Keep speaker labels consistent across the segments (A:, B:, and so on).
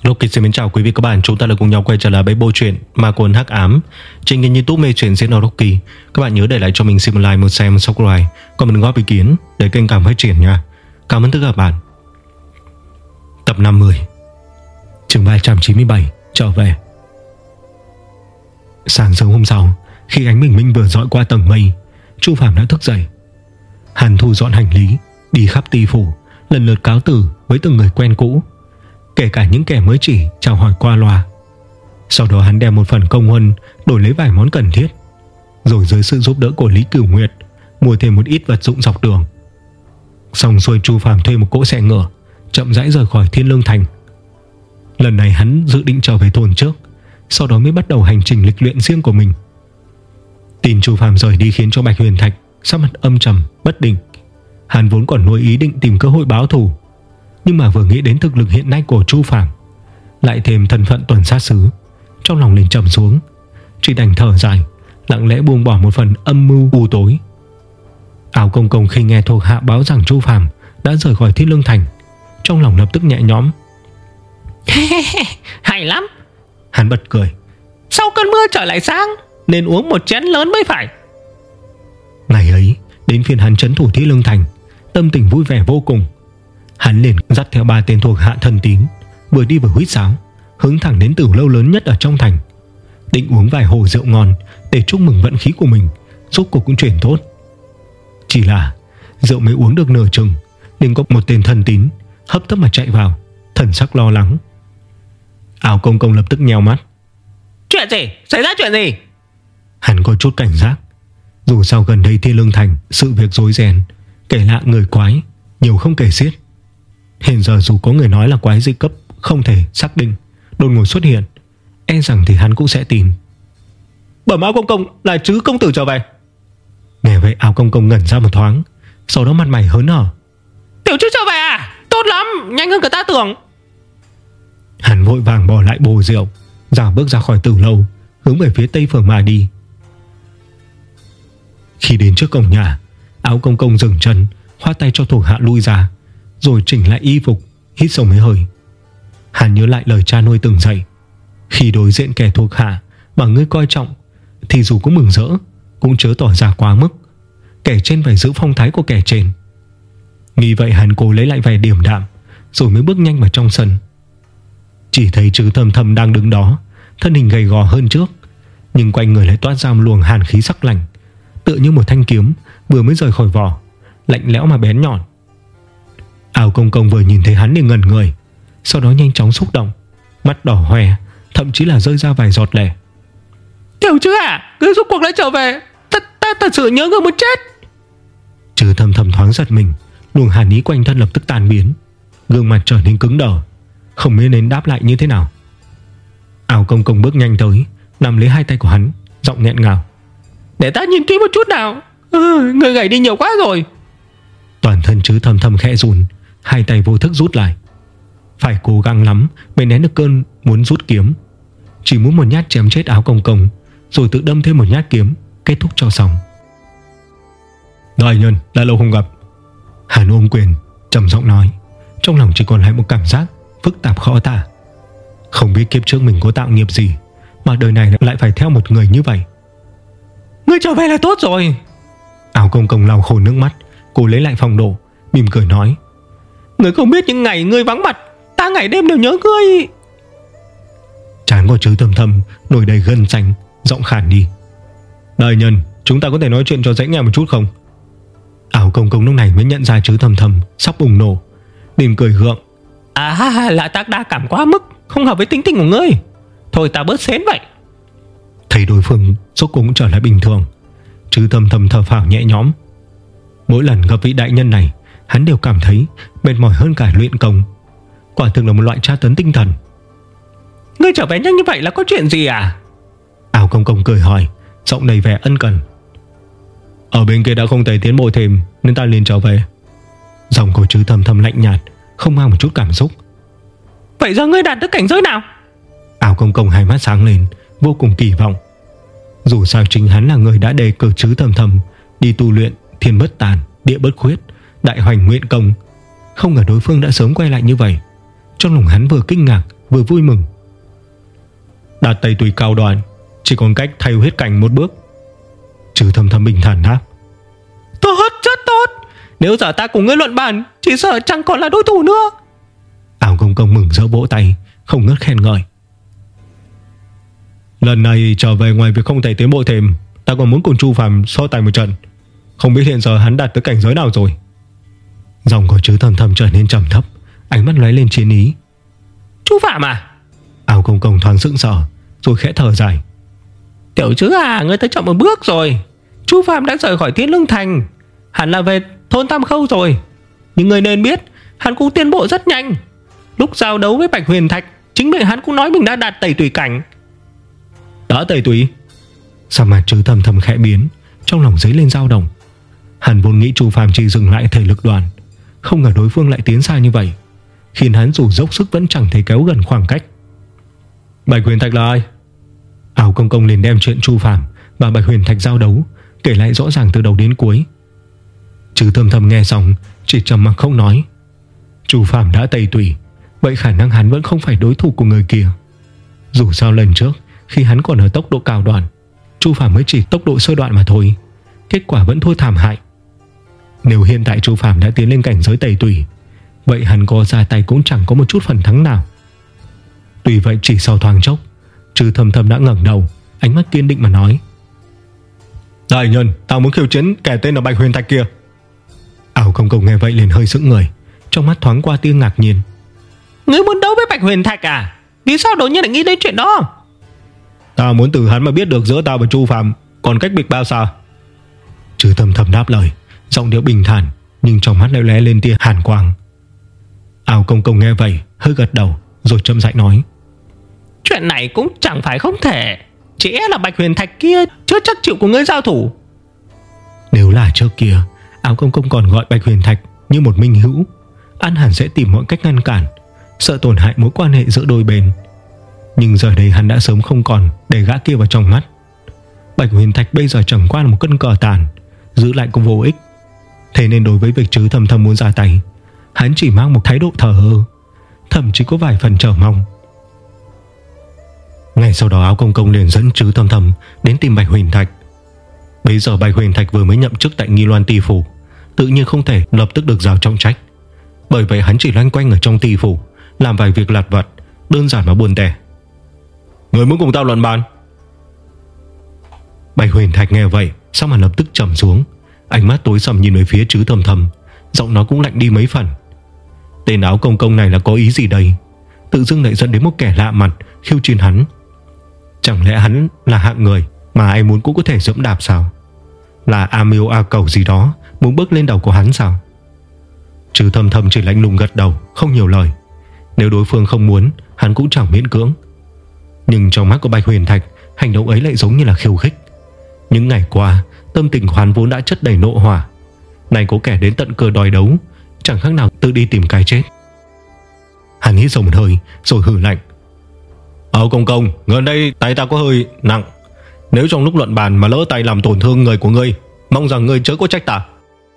A: Ok, xin chào quý vị các bạn, chúng ta lại cùng nhau quay trở lại với bộ truyện Ma Quân Hắc Ám trên kênh YouTube Mê Truyện Diễn Rocky. Các bạn nhớ để lại cho mình xin một like, một share, một subscribe, còn mình góp ý kiến để kênh cảm phát triển nha. Cảm ơn tất cả các bạn. Tập 50, chương 397, trở về. Sáng sớm hôm sau, khi ánh bình minh vừa dọi qua tầng mây, Chu Phàm đã thức dậy. Hắn thu dọn hành lý, đi khắp Ti phủ, lần lượt cáo từ với từng người quen cũ, kể cả những kẻ mới chỉ chào hỏi qua loa. Sau đó hắn đem một phần công huân đổi lấy vài món cần thiết, rồi dưới sự giúp đỡ của Lý Cửu Nguyệt mua thêm một ít vật dụng dọc đường. Xong xuôi, Chu Phàm thuê một cỗ xe ngựa chậm rãi rời khỏi Thiên Lương Thành. Lần này hắn dự định trở về thôn trước, sau đó mới bắt đầu hành trình lịch luyện riêng của mình. Tin Chu Phàm rời đi khiến cho Bạch Huyền Thạch sắc mặt âm trầm bất định. Hắn vốn còn nuôi ý định tìm cơ hội báo thù, nhưng mà vừa nghĩ đến thực lực hiện nay của Chu Phàm, lại thêm thân phận tuần sát sứ, trong lòng liền trầm xuống, chỉ đành thở dài, lặng lẽ buông bỏ một phần âm mưu u tối. Áo Công Công khi nghe thuộc hạ báo rằng Chu Phàm đã rời khỏi Thiên Lương Thành, trong lòng lập tức nhẹ nhõm.
B: Hay lắm,
A: hắn bật cười.
B: sau cơn mưa trở lại sáng, nên uống một chén lớn mới phải.
A: Ngày ấy đến phiên hắn trấn thủ Thiên Lương Thành, tâm tình vui vẻ vô cùng. Hắn liền dắt theo 3 tên thuộc hạ thân tín, vừa đi vừa huýt sáo, hướng thẳng đến tử lâu lớn nhất ở trong thành, định uống vài hồ rượu ngon để chúc mừng vận khí của mình rốt cuộc cũng chuyển tốt. Chỉ là rượu mới uống được nửa chừng, liền có một tên thân tín hấp tấp mà chạy vào, thần sắc lo lắng. Áo Công Công lập tức nheo mắt.
B: Chuyện gì? Xảy ra chuyện gì?
A: Hắn có chút cảnh giác. Dù sao gần đây Thiên Lương Thành sự việc rối ren, kẻ lạ người quái nhiều không kể xiết. Hiện giờ dù có người nói là quái dị cấp không thể xác định đột ngột xuất hiện, e rằng thì hắn cũng sẽ tin.
B: Bẩm Áo Công Công, là Trứ công tử trở về.
A: Nghe vậy, Áo Công Công ngẩn ra một thoáng, sau đó mặt mày hớn hở.
B: Tiểu Trứ trở về à? Tốt lắm, nhanh hơn cả ta tưởng.
A: Hắn vội vàng bỏ lại bồ rượu, dạo bước ra khỏi tử lâu, hướng về phía tây phường mà đi. Khi đến trước cổng nhà, Áo Công Công dừng chân, khoát tay cho thuộc hạ lui ra, rồi chỉnh lại y phục, hít sâu mấy hơi. Hắn nhớ lại lời cha nuôi từng dạy: khi đối diện kẻ thuộc hạ mà ngươi coi trọng, thì dù có mừng rỡ cũng chớ tỏ ra quá mức. Kẻ trên phải giữ phong thái của kẻ trên. Nghĩ vậy, hắn cố lấy lại vẻ điềm đạm, rồi mới bước nhanh vào trong sân. Chỉ thấy Trứ Thầm Thầm đang đứng đó, thân hình gầy gò hơn trước, nhưng quanh người lại toát ra một luồng hàn khí sắc lạnh, tựa như một thanh kiếm vừa mới rời khỏi vỏ, lạnh lẽo mà bén nhọn. Áo Công Công vừa nhìn thấy hắn liền ngẩn người, sau đó nhanh chóng xúc động, mắt đỏ hoe, thậm chí là rơi ra vài giọt lệ.
B: Tiểu Trứ à, ngươi rốt cuộc đã trở về. Ta thật sự nhớ ngươi muốn chết.
A: Trứ Thầm Thầm thoáng giật mình, luồng hàn ý quanh thân lập tức tan biến, gương mặt trở nên cứng đờ, không biết nên đáp lại như thế nào. Áo Công Công bước nhanh tới, nắm lấy hai tay của hắn, giọng nghẹn ngào.
B: Để ta nhìn kỹ một chút nào. Người gầy đi nhiều quá rồi.
A: Toàn thân Trứ Thầm Thầm khẽ run, hai tay vô thức rút lại. Phải cố gắng lắm mới nén được cơn muốn rút kiếm, chỉ muốn một nhát chém chết Áo Công Công, rồi tự đâm thêm một nhát kiếm, kết thúc cho xong. Đại nhân, đã lâu không gặp. Hắn ôm quyền trầm giọng nói, trong lòng chỉ còn lại một cảm giác phức tạp khó tả. Không biết kiếp trước mình có tạo nghiệp gì mà đời này lại phải theo một người như vậy.
B: Ngươi trở về là tốt rồi.
A: Áo Công Công lau khô nước mắt, cô lấy lại phong độ, mỉm cười nói.
B: Ngươi không biết những ngày ngươi vắng mặt, ta ngày đêm đều nhớ ngươi.
A: Trán của Trứ Thầm Thầm nổi đầy gân xanh, giọng khàn đi. Đại nhân, chúng ta có thể nói chuyện cho dễ nghe một chút không? Áo Công Công lúc này mới nhận ra Trứ Thầm Thầm sắp bùng nổ, mỉm cười gượng.
B: À, là ta đa cảm quá mức, không hợp với tính tình của ngươi. Thôi ta bớt xén vậy.
A: Thấy đối phương rốt cuộc cũng trở lại bình thường, Trứ Thầm Thầm thở phào nhẹ nhõm. Mỗi lần gặp vị đại nhân này, hắn đều cảm thấy mệt mỏi hơn cả luyện công. Quả thực là một loại tra tấn tinh thần.
B: Ngươi trở về nhanh như vậy là có chuyện gì à?
A: Áo Công Công cười hỏi, giọng đầy vẻ ân cần. Ở bên kia đã không thể tiến bộ thêm, nên ta liền trở về. Giọng của Trứ Thầm Thầm lạnh nhạt, không mang một chút cảm xúc.
B: Vậy giờ ngươi đạt được cảnh giới nào?
A: Áo Công Công hai mắt sáng lên, vô cùng kỳ vọng. Dù sao chính hắn là người đã đề cử Trứ Thầm Thầm đi tu luyện Thiên Bất Tàn, Địa Bất Khuyết, Đại Hoành Nguyện Công. Không ngờ đối phương đã sớm quay lại như vậy. Trong lòng hắn vừa kinh ngạc vừa vui mừng. Đạt Tây Tùy cao đoàn, chỉ còn cách thay huyết cảnh một bước. Trừ Thầm Thầm bình thản đáp.
B: Tốt, rất tốt. Nếu giờ ta cùng ngươi luận bàn, chỉ sợ chẳng còn là đối thủ nữa.
A: Áo Công Công mừng rỡ vỗ tay, không ngớt khen ngợi. Lần này trở về, ngoài việc không thể tiến bộ thêm, ta còn muốn cùng Chu Phàm so tài một trận. Không biết hiện giờ hắn đạt tới cảnh giới nào rồi. Giọng của Trứ Thầm Thầm trở nên trầm thấp, ánh mắt lóe lên chiến ý.
B: Chu Phạm à?
A: Áo Công Công thoáng sững sờ, rồi khẽ thở dài.
B: Tiểu Trứ à, ngươi tới chậm một bước rồi. Chu Phạm đã rời khỏi Thiên Lương Thành, hẳn là về thôn Tam Khâu rồi. Nhưng người nên biết, hắn cũng tiến bộ rất nhanh. Lúc giao đấu với Bạch Huyền Thạch, chính miệng hắn cũng nói mình đã đạt Tẩy Tùy cảnh.
A: Đã Tẩy Tùy? Sao mà Trứ Thầm Thầm khẽ biến, trong lòng dấy lên dao động. Hắn vốn nghĩ Chu Phàm chỉ dừng lại thể lực đoàn, không ngờ đối phương lại tiến xa như vậy, khiến hắn dù dốc sức vẫn chẳng thể kéo gần khoảng cách. Bạch Huyền Thạch là ai? Áo Công Công liền đem chuyện Chu Phàm và Bạch Huyền Thạch giao đấu kể lại rõ ràng từ đầu đến cuối. Trứ Thầm Thầm nghe xong chỉ trầm mặc không nói. Chu Phàm đã Tẩy Tùy, vậy khả năng hắn vẫn không phải đối thủ của người kia. Dù sao lần trước khi hắn còn ở tốc độ cao đoạn, Chu Phàm mới chỉ tốc độ sơ đoạn mà thôi, kết quả vẫn thua thảm hại. Nếu hiện tại Chu Phàm đã tiến lên cảnh giới Tẩy Tùy, vậy hắn có ra tay cũng chẳng có một chút phần thắng nào. Tuy vậy chỉ sau thoáng chốc, Trứ Thầm Thầm đã ngẩng đầu, ánh mắt kiên định mà nói. Đại nhân, tao muốn khiêu chiến kẻ tên là Bạch Huyền Thạch kia. Áo Công Công nghe vậy liền hơi sững người, trong mắt thoáng qua tia ngạc nhiên.
B: Ngươi muốn đấu với Bạch Huyền Thạch à? Vì sao đột nhiên lại nghĩ đến chuyện đó?
A: Ta muốn từ hắn mà biết được giữa ta và Chu Phàm còn cách biệt bao xa. Trứ Thầm Thầm đáp lời, giọng điệu bình thản, nhưng trong mắt lại lóe lên tia hàn quang. Áo Công Công nghe vậy hơi gật đầu, rồi chậm rãi nói.
B: Chuyện này cũng chẳng phải không thể, chỉ e là Bạch Huyền Thạch kia chưa chắc chịu của ngươi giao thủ.
A: Nếu là trước kia, Áo Công Công còn gọi Bạch Huyền Thạch như một minh hữu, An hẳn sẽ tìm mọi cách ngăn cản, sợ tổn hại mối quan hệ giữa đôi bên. Nhưng giờ đây hắn đã sớm không còn để gã kia vào trong mắt. Bạch Huyền Thạch bây giờ chẳng qua là một cân cờ tàn, giữ lại cũng vô ích. Thế nên đối với việc Trứ Thầm Thầm muốn ra tay, hắn chỉ mang một thái độ thờ ơ, thậm chí có vài phần chờ mong. Ngay sau đó Áo Công Công liền dẫn Trứ Thầm Thầm đến tìm Bạch Huyền Thạch. Bây giờ Bạch Huyền Thạch vừa mới nhậm chức tại Nghi Loan Ti Phủ, tự nhiên không thể lập tức được giao trọng trách. Bởi vậy hắn chỉ loanh quanh ở trong Ti Phủ, làm vài việc lặt vặt, đơn giản và buồn tẻ. Người muốn cùng tao luận bàn? Bạch Huyền Thạch nghe vậy, sao mà lập tức trầm xuống, ánh mắt tối sầm nhìn về phía Trứ Thầm Thầm, giọng nó cũng lạnh đi mấy phần. Tên Áo Công Công này là có ý gì đây? Tự dưng lại dẫn đến một kẻ lạ mặt khiêu chiến hắn. Chẳng lẽ hắn là hạng người mà ai muốn cũng có thể dẫm đạp sao? Là A Miêu A Cầu gì đó muốn bước lên đầu của hắn sao? Trứ Thầm Thầm chỉ lạnh lùng gật đầu, không nhiều lời. Nếu đối phương không muốn, hắn cũng chẳng miễn cưỡng. Nhưng trong mắt của Bạch Huyền Thạch, hành động ấy lại giống như là khiêu khích. Những ngày qua, tâm tình của hắn vốn đã chất đầy nộ hỏa, này có kẻ đến tận cửa đòi đấu, chẳng khác nào tự đi tìm cái chết. Hắn hít sâu một hơi rồi hừ lạnh. Áo Công Công, gần đây tay ta có hơi nặng, nếu trong lúc luận bàn mà lỡ tay làm tổn thương người của ngươi, mong rằng ngươi chớ có trách ta.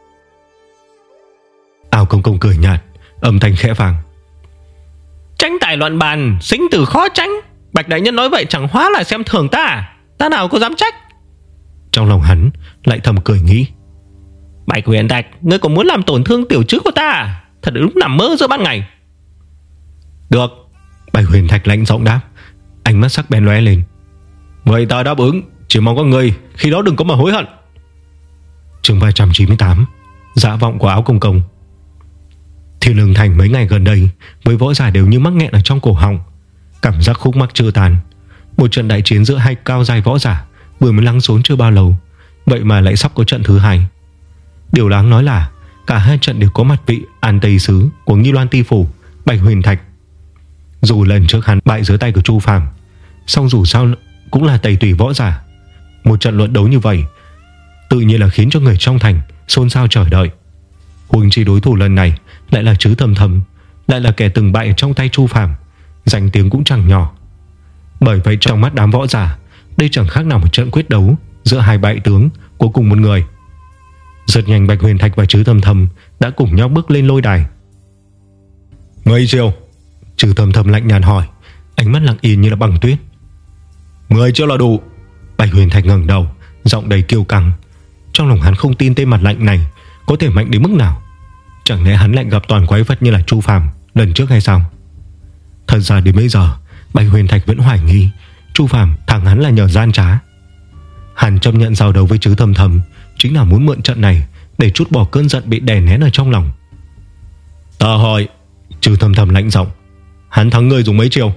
A: Áo Công Công cười nhạt, âm thanh khẽ vang.
B: Tranh tài luận bàn, sinh tử khó tránh. Bạch đại nhân nói vậy chẳng hóa là xem thường ta à? Ta nào có dám trách.
A: Trong lòng hắn lại thầm cười nghĩ.
B: Bạch Huyền Thạch, ngươi còn muốn làm tổn thương tiểu trứ của ta à? Thật đúng nằm mơ giữa ban ngày.
A: Được. Bạch Huyền Thạch lạnh giọng đáp, ánh mắt sắc bén lóe lên. Vậy ta đáp ứng, chỉ mong các ngươi khi đó đừng có mà hối hận. Chương 398, Dạ vọng của Áo Công Công. Thiên Lương Thành mấy ngày gần đây, với võ giả đều như mắc nghẹn ở trong cổ họng, cảm giác khúc mắc chưa tàn. Một trận đại chiến giữa hai cao giai võ giả vừa mới lắng xuống chưa bao lâu, vậy mà lại sắp có trận thứ hai. Điều đáng nói là cả hai trận đều có mặt vị An Tây Sứ của Nghi Loan Ti Phủ, Bạch Huyền Thạch. Dù lần trước hắn bại dưới tay của Chu Phàm, song dù sao cũng là Tây Tùy võ giả. Một trận luận đấu như vậy tự nhiên là khiến cho người trong thành xôn xao chờ đợi. Huống chi đối thủ lần này lại là Trứ Thầm Thầm, lại là kẻ từng bại trong tay Chu Phàm, danh tiếng cũng chẳng nhỏ. Bởi vậy trong mắt đám võ giả, đây chẳng khác nào một trận quyết đấu giữa hai bại tướng của cùng một người. Rất nhanh Bạch Huyền Thạch và Trứ Thầm Thầm đã cùng nhau bước lên lôi đài. Mấy chiều? Trứ Thầm Thầm lạnh nhạt hỏi, ánh mắt lặng yên như là băng tuyết. 10 chiêu là đủ. Bạch Huyền Thạch ngẩng đầu, giọng đầy kiêu căng. Trong lòng hắn không tin tên mặt lạnh này có thể mạnh đến mức nào. Chẳng lẽ hắn lại gặp toàn quái vật như là Chu Phàm lần trước hay sao? Thật ra đến bây giờ Bạch Huyền Thạch vẫn hoài nghi Chu Phàm thằng hắn là nhờ gian trá. Hắn chấp nhận giao đấu với Trứ Thầm Thầm chính là muốn mượn trận này để trút bỏ cơn giận bị đè nén ở trong lòng. Ta hỏi. Trứ Thầm Thầm lạnh giọng. Hắn thắng ngươi dùng mấy chiêu?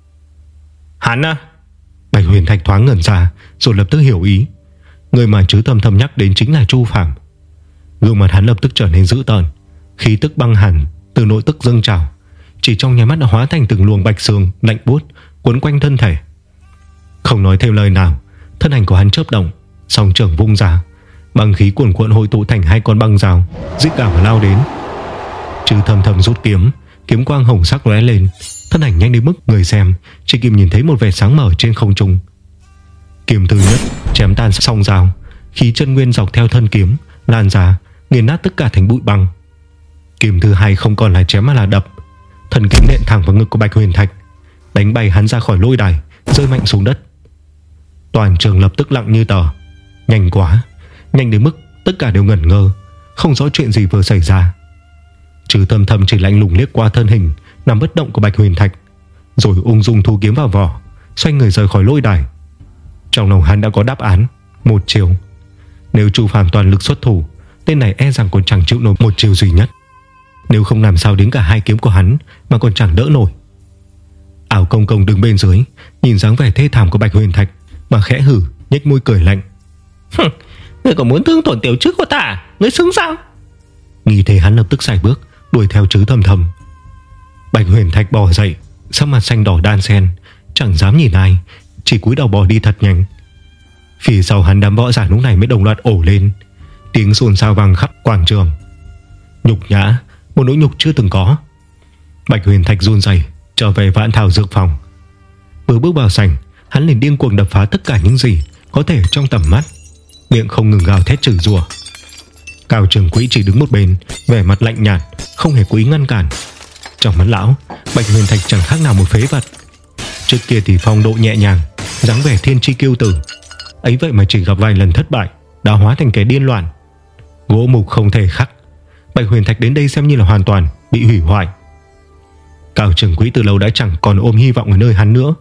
A: Hắn à? Bạch Huyền Thạch thoáng ngẩn ra, rồi lập tức hiểu ý. Người mà Trứ Thầm Thầm nhắc đến chính là Chu Phàm. Gương mặt hắn lập tức trở nên dữ tợn, khí tức băng hẳn từ nội tức dâng trào, chỉ trong nháy mắt đã hóa thành từng luồng bạch xương lạnh buốt quấn quanh thân thể. Không nói thêm lời nào, thân ảnh của hắn chớp động, song trưởng vung ra, băng khí cuồn cuộn hội tụ thành 2 con băng rào, rít gào và lao đến. Trứ Thầm Thầm rút kiếm, kiếm quang hồng sắc lóe lên, thân ảnh nhanh đến mức người xem chỉ kịp nhìn thấy một vệt sáng mở trên không trung. Kiếm thứ nhất chém tan song rào, khí chân nguyên dọc theo thân kiếm lan ra, nghiền nát tất cả thành bụi băng. Kiếm thứ hai không còn là chém mà là đập, thần kiếm nện thẳng vào ngực của Bạch Huyền Thạch, đánh bay hắn ra khỏi lôi đài, rơi mạnh xuống đất. Toàn trường lập tức lặng như tờ. Nhanh quá, nhanh đến mức tất cả đều ngẩn ngơ, không rõ chuyện gì vừa xảy ra. Trứ Thầm Thầm chỉ lạnh lùng liếc qua thân hình nằm bất động của Bạch Huyền Thạch, rồi ung dung thu kiếm vào vỏ, xoay người rời khỏi lôi đài. Trong lòng hắn đã có đáp án, một chiều. Nếu Chu Phàm toàn lực xuất thủ, tên này e rằng còn chẳng chịu nổi một chiều duy nhất. Nếu không làm sao đến cả 2 kiếm của hắn mà còn chẳng đỡ nổi. Ảo Công Công đứng bên dưới, nhìn dáng vẻ thê thảm của Bạch Huyền Thạch mà khẽ hử, nhếch môi cười lạnh.
B: Ngươi còn muốn thương tổn tiểu trứ của ta, ngươi xứng sao?
A: Nghĩ thế hắn lập tức sải bước đuổi theo Trứ Thầm Thầm. Bạch Huyền Thạch bò dậy, sắc mặt xanh đỏ đan xen, chẳng dám nhìn ai, chỉ cúi đầu bò đi thật nhanh. Phía sau hắn đám võ giả lúc này mới đồng loạt ổ lên, tiếng xôn xao vang khắp quảng trường. Nhục nhã, một nỗi nhục chưa từng có. Bạch Huyền Thạch run rẩy trở về Vạn Thảo Dược Phòng. Vừa bước vào sảnh, hắn liền điên cuồng đập phá tất cả những gì có thể trong tầm mắt, miệng không ngừng gào thét chửi rủa. Cao Trường Quỹ chỉ đứng một bên, vẻ mặt lạnh nhạt, không hề cố ý ngăn cản. Trong mắt lão, Bạch Huyền Thạch chẳng khác nào một phế vật. Trước kia thì phong độ nhẹ nhàng, dáng vẻ thiên tri kiêu tử, ấy vậy mà chỉ gặp vài lần thất bại đã hóa thành kẻ điên loạn. Gỗ mục không thể khắc, Bạch Huyền Thạch đến đây xem như là hoàn toàn bị hủy hoại. Cao Trường Quỹ từ lâu đã chẳng còn ôm hy vọng ở nơi hắn nữa.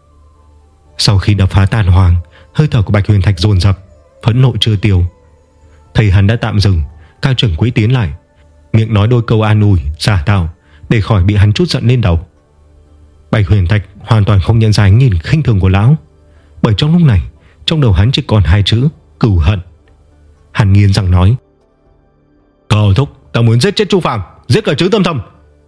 A: Sau khi đập phá tàn hoàng, hơi thở của Bạch Huyền Thạch dồn dập, phẫn nộ chưa tiêu. Thấy hắn đã tạm dừng, Cao Trường Quỹ tiến lại, miệng nói đôi câu an ủi giả tạo để khỏi bị hắn trút giận lên đầu. Bạch Huyền Thạch hoàn toàn không nhận ra ánh nhìn khinh thường của lão, bởi trong lúc này trong đầu hắn chỉ còn 2 chữ cừu hận. Hắn nghiến răng nói: Cao thúc, ta muốn giết chết Chu Phàm, giết cả Trứ Thầm Thầm.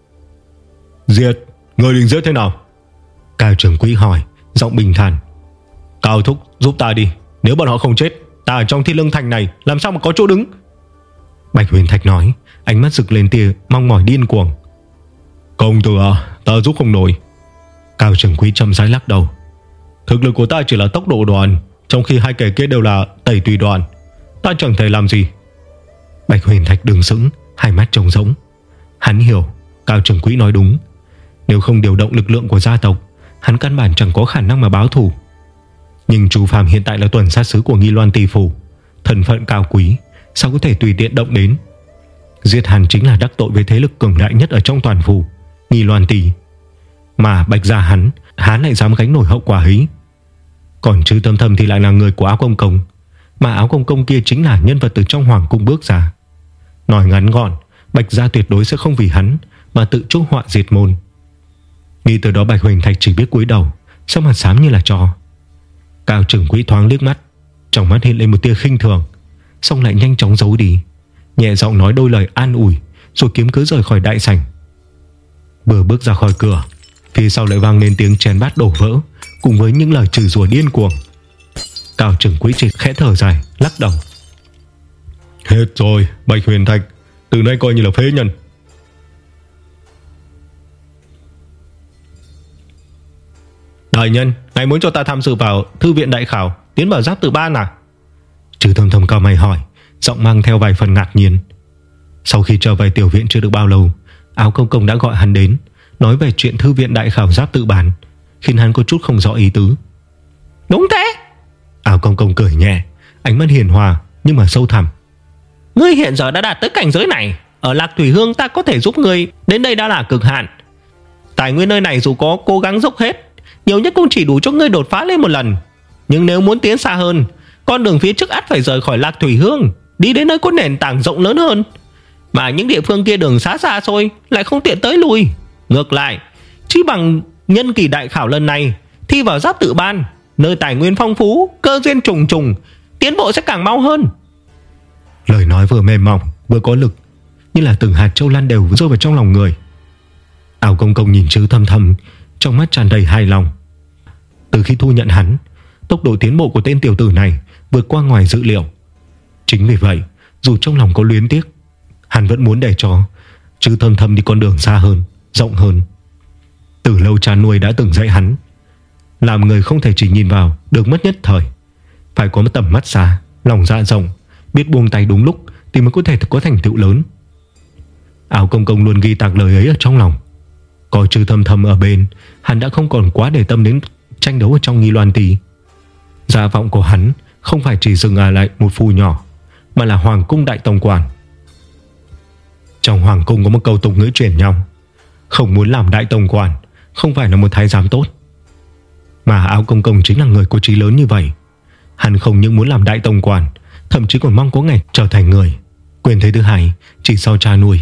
A: Giết? Người định giết thế nào? Cao Trường Quỹ hỏi, giọng bình thản. Cao thúc, giúp ta đi, nếu bọn họ không chết, ta ở trong Thiên Lương Thành này làm sao mà có chỗ đứng? Bạch Huyền Thạch nói, ánh mắt rực lên tia mong mỏi điên cuồng. Công tử à, ta giúp không nổi. Cao Trường Quỹ chậm rãi lắc đầu. Thực lực của ta chỉ là tốc độ đoàn, trong khi 2 kẻ kia đều là tẩy tùy đoàn, ta chẳng thể làm gì. Bạch Huyền Thạch đứng sững, hai mắt trống rỗng. Hắn hiểu Cao Trường Quỹ nói đúng. Nếu không điều động lực lượng của gia tộc, hắn căn bản chẳng có khả năng mà báo thù. Nhưng Chu Phàm hiện tại là tuần sát sứ của Nghi Loan Tỷ Phủ, thân phận cao quý, sao có thể tùy tiện động đến. Giết hắn chính là đắc tội với thế lực cường đại nhất ở trong toàn phủ, Nghi Loan Tỷ. Mà Bạch gia hắn lại dám gánh nổi hậu quả ấy. Còn Trứ Thầm Thầm thì lại là người của Áo Công Công, mà Áo Công Công kia chính là nhân vật từ trong hoàng cung bước ra. Nói ngắn gọn, Bạch gia tuyệt đối sẽ không vì hắn mà tự chuốc họa diệt môn. Nghĩ từ đó, Bạch Huyền Thạch chỉ biết cúi đầu, sắc mặt xám như là tro. Cao Trường Quỹ thoáng liếc mắt, trong mắt hiện lên một tia khinh thường, xong lại nhanh chóng giấu đi, nhẹ giọng nói đôi lời an ủi, rồi kiếm cớ rời khỏi đại sảnh. Vừa bước ra khỏi cửa, phía sau lại vang lên tiếng chén bát đổ vỡ, cùng với những lời chửi rủa điên cuồng. Cao Trường Quỹ chỉ khẽ thở dài, lắc đầu. Hết rồi, Bạch Huyền Thạch, từ nay coi như là phế nhân. Đại nhân, ngài muốn cho ta tham dự vào thư viện đại khảo, tiến vào Giáp Tự Ban à? Trứ Thầm Thầm cao mày hỏi, giọng mang theo vài phần ngạc nhiên. Sau khi trở về tiểu viện chưa được bao lâu, Áo Công Công đã gọi hắn đến, nói về chuyện thư viện đại khảo Giáp Tự Ban, khiến hắn có chút không rõ ý tứ.
B: Đúng thế.
A: Áo Công Công cười nhẹ, ánh mắt hiền hòa nhưng mà sâu thẳm.
B: Ngươi hiện giờ đã đạt tới cảnh giới này, ở Lạc Thủy Hương ta có thể giúp ngươi đến đây đã là cực hạn. Tài nguyên nơi này dù có cố gắng dốc hết, nhiều nhất cũng chỉ đủ cho ngươi đột phá lên một lần. Nhưng nếu muốn tiến xa hơn, con đường phía trước ắt phải rời khỏi Lạc Thủy Hương, đi đến nơi có nền tảng rộng lớn hơn. Mà những địa phương kia đường xá xa xôi, lại không tiện tới lui. Ngược lại, chỉ bằng nhân kỳ đại khảo lần này thi vào Giáp Tự Ban, nơi tài nguyên phong phú, cơ duyên trùng trùng, tiến bộ sẽ càng mau hơn.
A: Lời nói vừa mềm mỏng vừa có lực, như là từng hạt châu lan đều rơi vào trong lòng người. Áo Công Công nhìn Trứ Thâm Thâm, trong mắt tràn đầy hài lòng. Từ khi thu nhận hắn, tốc độ tiến bộ của tên tiểu tử này vượt qua ngoài dự liệu. Chính vì vậy, dù trong lòng có luyến tiếc, hắn vẫn muốn để cho Trứ Thâm Thâm đi con đường xa hơn, rộng hơn. Từ lâu cha nuôi đã từng dạy hắn, làm người không thể chỉ nhìn vào được mất nhất thời, phải có một tầm mắt xa, lòng dạ rộng, biết buông tay đúng lúc thì mới có thể có thành tựu lớn. Áo Công Công luôn ghi tạc lời ấy ở trong lòng. Có Trứ Thâm Thâm ở bên, hắn đã không còn quá để tâm đến tranh đấu ở trong Nghi Loan Tỳ. Dạ vọng của hắn không phải chỉ dừng lại một phù nhỏ, mà là Hoàng cung đại tổng quản. Trong Hoàng cung có một câu tục ngữ truyền nhau: không muốn làm đại tổng quản không phải là một thái giám tốt. Mà Áo Công Công chính là người có trí lớn như vậy. Hắn không những muốn làm đại tổng quản, thậm chí còn mong có ngày trở thành người. Quyền thế thứ hai chỉ sau cha nuôi.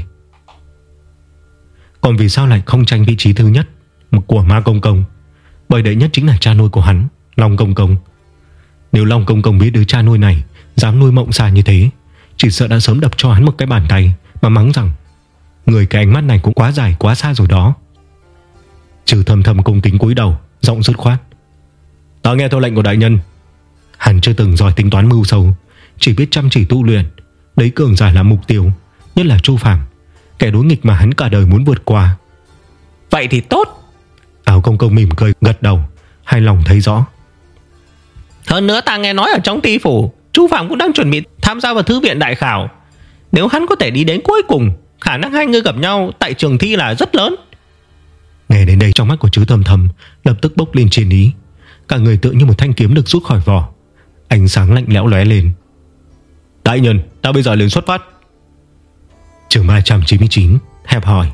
A: Còn vì sao lại không tranh vị trí thứ nhất của Ma Công Công? Bởi đệ nhất chính là cha nuôi của hắn, Long Công Công. Nếu Long Công Công biết đứa cha nuôi này dám nuôi mộng xà như thế, chỉ sợ đã sớm đập cho hắn một cái bàn tay mà mắng rằng: người cái ánh mắt này cũng quá dài quá xa rồi đó. Trừ Thâm Thâm cung kính cúi đầu, giọng dứt khoát: ta nghe theo lệnh của đại nhân. Hắn chưa từng giỏi tính toán mưu sâu, chỉ biết chăm chỉ tu luyện, lấy cường giả làm mục tiêu, nhất là Chu Phàm, kẻ đối nghịch mà hắn cả đời muốn vượt qua.
B: Vậy thì tốt.
A: Áo Công Công mỉm cười gật đầu, hài lòng thấy rõ.
B: Hơn nữa ta nghe nói ở trong Ti phủ, Chu Phàm cũng đang chuẩn bị tham gia vào thư viện đại khảo. Nếu hắn có thể đi đến cuối cùng, khả năng hai người gặp nhau tại trường thi là rất lớn.
A: Nghe đến đây, trong mắt của Trứ Thâm Thâm lập tức bốc lên chiến ý. Cả người tựa như một thanh kiếm được rút khỏi vỏ, ánh sáng lạnh lẽo lóe lên. Đại nhân, ta bây giờ liền xuất phát. Chương 399 hẹp hỏi.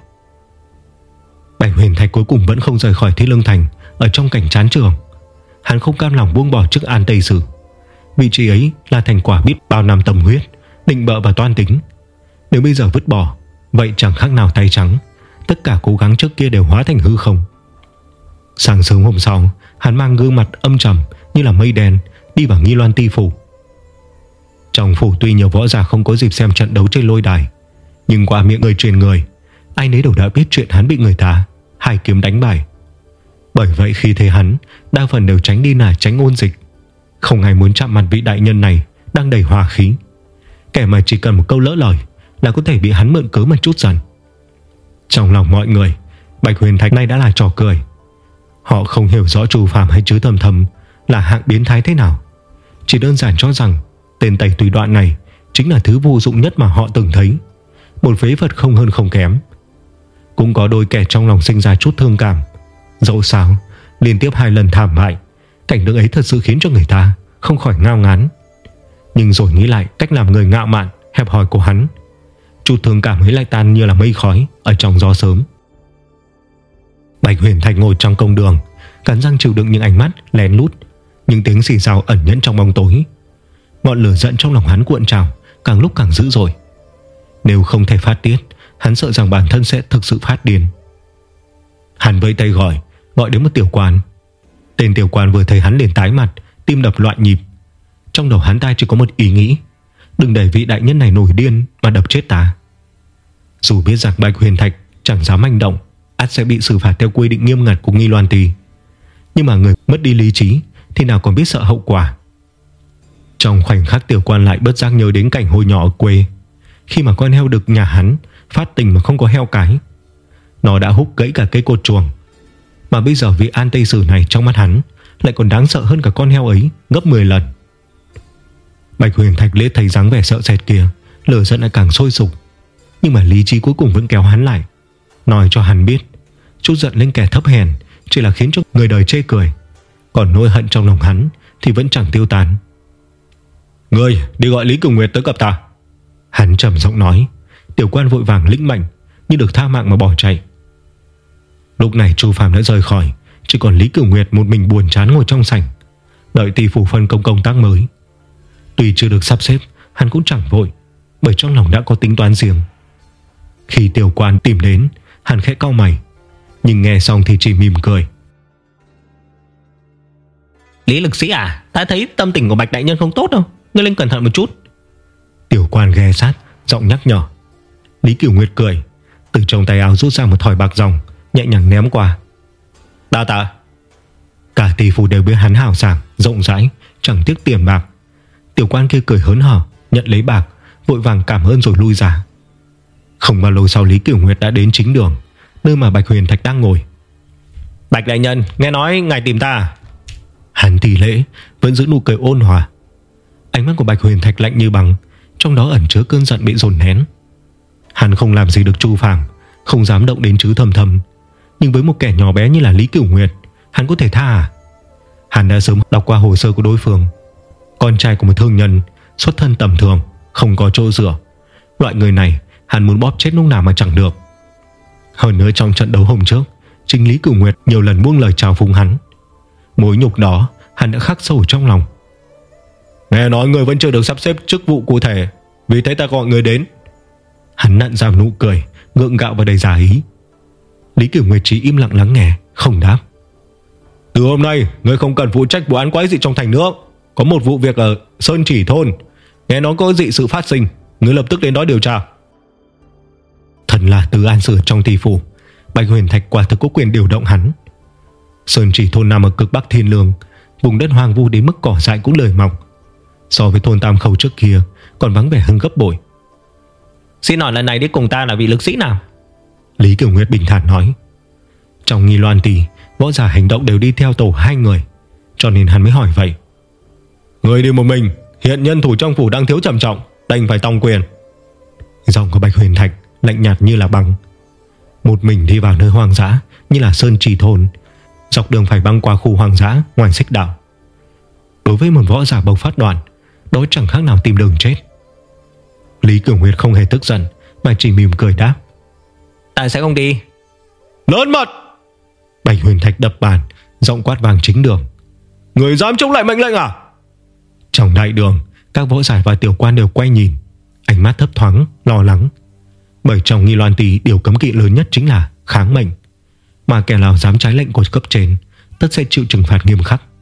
A: Bạch Huyền Thạch cuối cùng vẫn không rời khỏi Thiết Lương Thành. Ở trong cảnh chán trường, hắn không cam lòng buông bỏ chức An Tây Sử. Vị trí ấy là thành quả biết bao năm tâm huyết, định bợ và toan tính. Nếu bây giờ vứt bỏ, vậy chẳng khác nào tay trắng. Tất cả cố gắng trước kia đều hóa thành hư không. Sáng sớm hôm sau, hắn mang gương mặt âm trầm như là mây đen đi vào Nghi Loan Ti phủ. Trong phủ tuy nhiều võ giả không có dịp xem trận đấu trên lôi đài, nhưng qua miệng người truyền người, ai nấy đều đã biết chuyện hắn bị người ta hai kiếm đánh bại. Bởi vậy khi thấy hắn, đa phần đều tránh đi nà tránh ôn dịch. Không ai muốn chạm mặt vị đại nhân này đang đầy hòa khí, kẻ mà chỉ cần một câu lỡ lời là có thể bị hắn mượn cớ mà trút giận. Trong lòng mọi người, Bạch Huyền Thạch này đã là trò cười. Họ không hiểu rõ Chu Phàm hay Trứ Thâm Thâm là hạng biến thái thế nào, chỉ đơn giản cho rằng tên tẩy tùy đoạn này chính là thứ vô dụng nhất mà họ từng thấy, một phế vật không hơn không kém. Cũng có đôi kẻ trong lòng sinh ra chút thương cảm. Dẫu sao, liên tiếp 2 lần thảm bại, cảnh tượng ấy thật sự khiến cho người ta không khỏi ngao ngán. Nhưng rồi nghĩ lại cách làm người ngạo mạn, hẹp hòi của hắn, chút thương cảm ấy lại tan như là mây khói ở trong gió sớm. Bạch Huyền Thạch ngồi trong công đường, cắn răng chịu đựng những ánh mắt lén lút, những tiếng xì xào ẩn nhẫn trong bóng tối. Ngọn lửa giận trong lòng hắn cuộn trào, càng lúc càng dữ dội. Nếu không thể phát tiết, hắn sợ rằng bản thân sẽ thực sự phát điên. Hắn vẫy tay gọi đến một tiểu quan. Tên tiểu quan vừa thấy hắn liền tái mặt, tim đập loạn nhịp. Trong đầu hắn ta chỉ có một ý nghĩ: đừng để vị đại nhân này nổi điên mà đập chết ta. Dù biết rằng Bạch Huyền Thạch chẳng dám hành động, ắt sẽ bị xử phạt theo quy định nghiêm ngặt của Nghi Loan Tỳ, nhưng mà người mất đi lý trí thì nào còn biết sợ hậu quả. Trong khoảnh khắc, tiểu quan lại bất giác nhớ đến cảnh hồi nhỏ ở quê, khi mà con heo đực nhà hắn phát tình mà không có heo cái. Nó đã húc gãy cả cây cột chuồng, mà bây giờ vị An Tây Sử này trong mắt hắn lại còn đáng sợ hơn cả con heo ấy gấp 10 lần. Bạch Huyền Thạch liếc thấy dáng vẻ sợ sệt kia, lửa giận lại càng sôi sục. Nhưng mà lý trí cuối cùng vẫn kéo hắn lại, nói cho hắn biết chút giận lên kẻ thấp hèn chỉ là khiến cho người đời chê cười, còn nỗi hận trong lòng hắn thì vẫn chẳng tiêu tan. Ngươi đi gọi Lý Cửu Nguyệt tới gặp ta, hắn trầm giọng nói. Tiểu quan vội vàng lĩnh mệnh, như được tha mạng mà bỏ chạy. Lúc này Chu Phàm đã rời khỏi, chỉ còn Lý Cửu Nguyệt một mình buồn chán ngồi trong sảnh, đợi tỷ phủ phân công tác mới. Tuy chưa được sắp xếp, hắn cũng chẳng vội, bởi trong lòng đã có tính toán riêng. Khi tiểu quan tìm đến, hắn khẽ cau mày, nhưng nghe xong thì chỉ mỉm cười.
B: Lý lực sĩ à, ta thấy tâm tình của Bạch đại nhân không tốt đâu, ngươi lên cẩn thận một chút.
A: Tiểu quan ghé sát, giọng nhắc nhở. Lý Cửu Nguyệt cười, từ trong tay áo rút ra một thỏi bạc ròng, nhẹ nhàng ném qua. Đa tạ. Cả tỷ phủ đều biết hắn hào sảng, rộng rãi, chẳng tiếc tiền bạc. Tiểu quan kia cười hớn hở, nhận lấy bạc, vội vàng cảm ơn rồi lui ra. Không bao lâu sau, Lý Cửu Nguyệt đã đến chính đường, nơi mà Bạch Huyền Thạch đang ngồi.
B: Bạch đại nhân, nghe nói ngài tìm ta à?
A: Hắn thì lễ, vẫn giữ nụ cười ôn hòa. Ánh mắt của Bạch Huyền Thạch lạnh như bằng, trong đó ẩn chứa cơn giận bị dồn nén. Hắn không làm gì được Chu Phàm, không dám động đến chứ Thầm Thầm, nhưng với một kẻ nhỏ bé như là Lý Cửu Nguyệt, hắn có thể tha à? Hắn đã sớm đọc qua hồ sơ của đối phương. Con trai của một thương nhân, xuất thân tầm thường, không có chỗ dựa. Loại người này hắn muốn bóp chết lúc nào mà chẳng được. Hơn nữa trong trận đấu hôm trước, chính Lý Cửu Nguyệt nhiều lần buông lời chào phúng hắn. Mối nhục đó hắn đã khắc sâu trong lòng. Nghe nói người vẫn chưa được sắp xếp chức vụ cụ thể, vì thế ta gọi người đến. Hắn nặn ra nụ cười gượng gạo và đầy giả ý. Lý Cửu Nguyệt chỉ im lặng lắng nghe, không đáp. Từ hôm nay ngươi không cần phụ trách vụ án quái dị trong thành nữa. Có một vụ việc ở Sơn Chỉ thôn, nghe nói có dị sự phát sinh, ngươi lập tức đến đó điều tra. Thần là Từ An Sử trong tỷ phủ, Bạch Huyền Thạch quả thực có quyền điều động hắn. Sơn Chỉ thôn nằm ở cực bắc Thiên Lương, vùng đất hoang vu đến mức cỏ dại cũng lười mọc. So với thôn Tam Khâu trước kia còn vắng vẻ hơn gấp bội.
B: Xin hỏi lần này đi cùng ta là vị lực sĩ nào?
A: Lý Cửu Nguyệt bình thản nói. Trong Nghi Loan Tỷ, võ giả hành động đều đi theo tổ 2 người, cho nên hắn mới hỏi vậy. Người đi một mình, hiện nhân thủ trong phủ đang thiếu trầm trọng, đành phải tòng quyền. Giọng của Bạch Huyền Thạch lạnh nhạt như là băng. Một mình đi vào nơi hoang dã như là Sơn Trì thôn, dọc đường phải băng qua khu hoang dã ngoài Xích Đảo. Đối với một võ giả bộc phát đoạn, đó chẳng khác nào tìm đường chết. Lý Cửu Nguyệt không hề tức giận, mà chỉ mỉm cười đáp.
B: Ta sẽ không đi.
A: Lớn mật! Bạch Huyền Thạch đập bàn, giọng quát vang chính đường. Người dám chống lại mệnh lệnh à? Trong đại đường, các võ giả và tiểu quan đều quay nhìn, ánh mắt thấp thoáng, lo lắng. Bởi trong Nghi Loan Tỷ, điều cấm kỵ lớn nhất chính là kháng mệnh, mà kẻ nào dám trái lệnh của cấp trên tất sẽ chịu trừng phạt nghiêm khắc.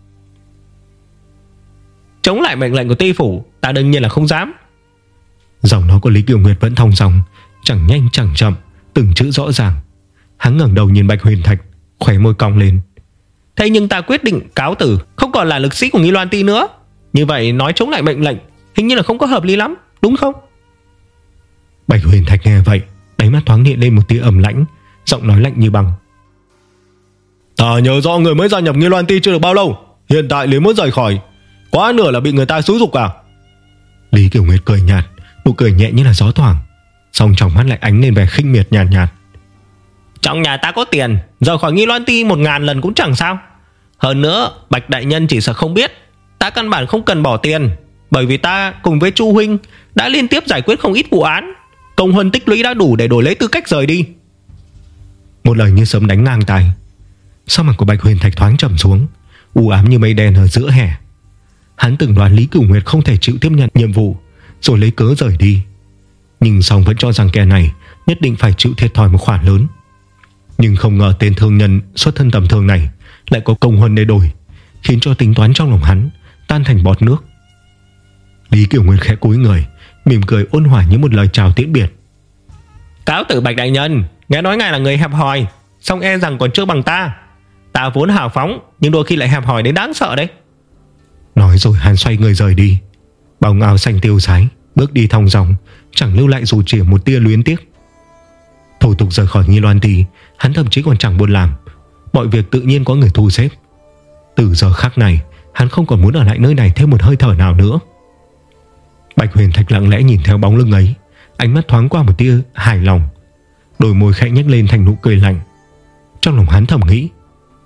B: Chống lại mệnh lệnh của Ti phủ, ta đương nhiên là không dám.
A: Giọng nói của Lý Cửu Nguyệt vẫn thong dong, chẳng nhanh chẳng chậm, từng chữ rõ ràng. Hắn ngẩng đầu nhìn Bạch Huyền Thạch, khóe môi cong lên.
B: Thế nhưng ta quyết định cáo từ, không còn là lực sĩ của Nghi Loan Ti nữa. Như vậy nói chống lại mệnh lệnh hình như là không có hợp lý lắm, đúng không?
A: Bạch Huyền Thạch nghe vậy, đáy mắt thoáng hiện lên một tia ẩm lãnh, giọng nói lạnh như băng. Ta nhớ rõ người mới gia nhập Nghi Loan Ti chưa được bao lâu, hiện tại liền muốn rời khỏi, quá nửa là bị người ta xúi giục à? Lý Cửu Nguyệt cười nhạt, nụ cười nhẹ như là gió thoảng, song trong mắt lại ánh lên vẻ khinh miệt nhàn nhạt.
B: Trong nhà ta có tiền, rời khỏi Nghi Loan Ti 1000 lần cũng chẳng sao. Hơn nữa Bạch đại nhân chỉ sợ không biết, ta căn bản không cần bỏ tiền, bởi vì ta cùng với Chu huynh đã liên tiếp giải quyết không ít vụ án, công huân tích lũy đã đủ để đổi lấy tư cách rời đi.
A: Một lời như sấm đánh ngang tai. Sắc mặt của Bạch Huyền Thạch thoáng trầm xuống, u ám như mây đen ở giữa hè. Hắn từng đoán Lý Cửu Nguyệt không thể chịu tiếp nhận nhiệm vụ, rồi lấy cớ rời đi, nhưng song vẫn cho rằng kẻ này nhất định phải chịu thiệt thòi một khoản lớn. Nhưng không ngờ tên thương nhân xuất thân tầm thường này lại có công huân để đổi, khiến cho tính toán trong lòng hắn tan thành bọt nước. Lý Cửu Nguyệt khẽ cúi người, mỉm cười ôn hòa như một lời chào tiễn biệt.
B: Cáo tử Bạch đại nhân, nghe nói ngài là người hẹp hòi, song e rằng còn chưa bằng ta. Ta vốn hào phóng, nhưng đôi khi lại hẹp hòi đến đáng sợ đấy.
A: Nói rồi hắn xoay người rời đi, bóng áo xanh tiêu sái, bước đi thong dong, chẳng lưu lại dù chỉ một tia luyến tiếc. Thủ tục rời khỏi Nghi Loan Tỷ, hắn thậm chí còn chẳng buồn làm, mọi việc tự nhiên có người thu xếp. Từ giờ khắc này, hắn không còn muốn ở lại nơi này thêm một hơi thở nào nữa. Bạch Huyền Thạch lặng lẽ nhìn theo bóng lưng ấy, ánh mắt thoáng qua một tia hài lòng, đôi môi khẽ nhếch lên thành nụ cười lạnh. Trong lòng hắn thầm nghĩ,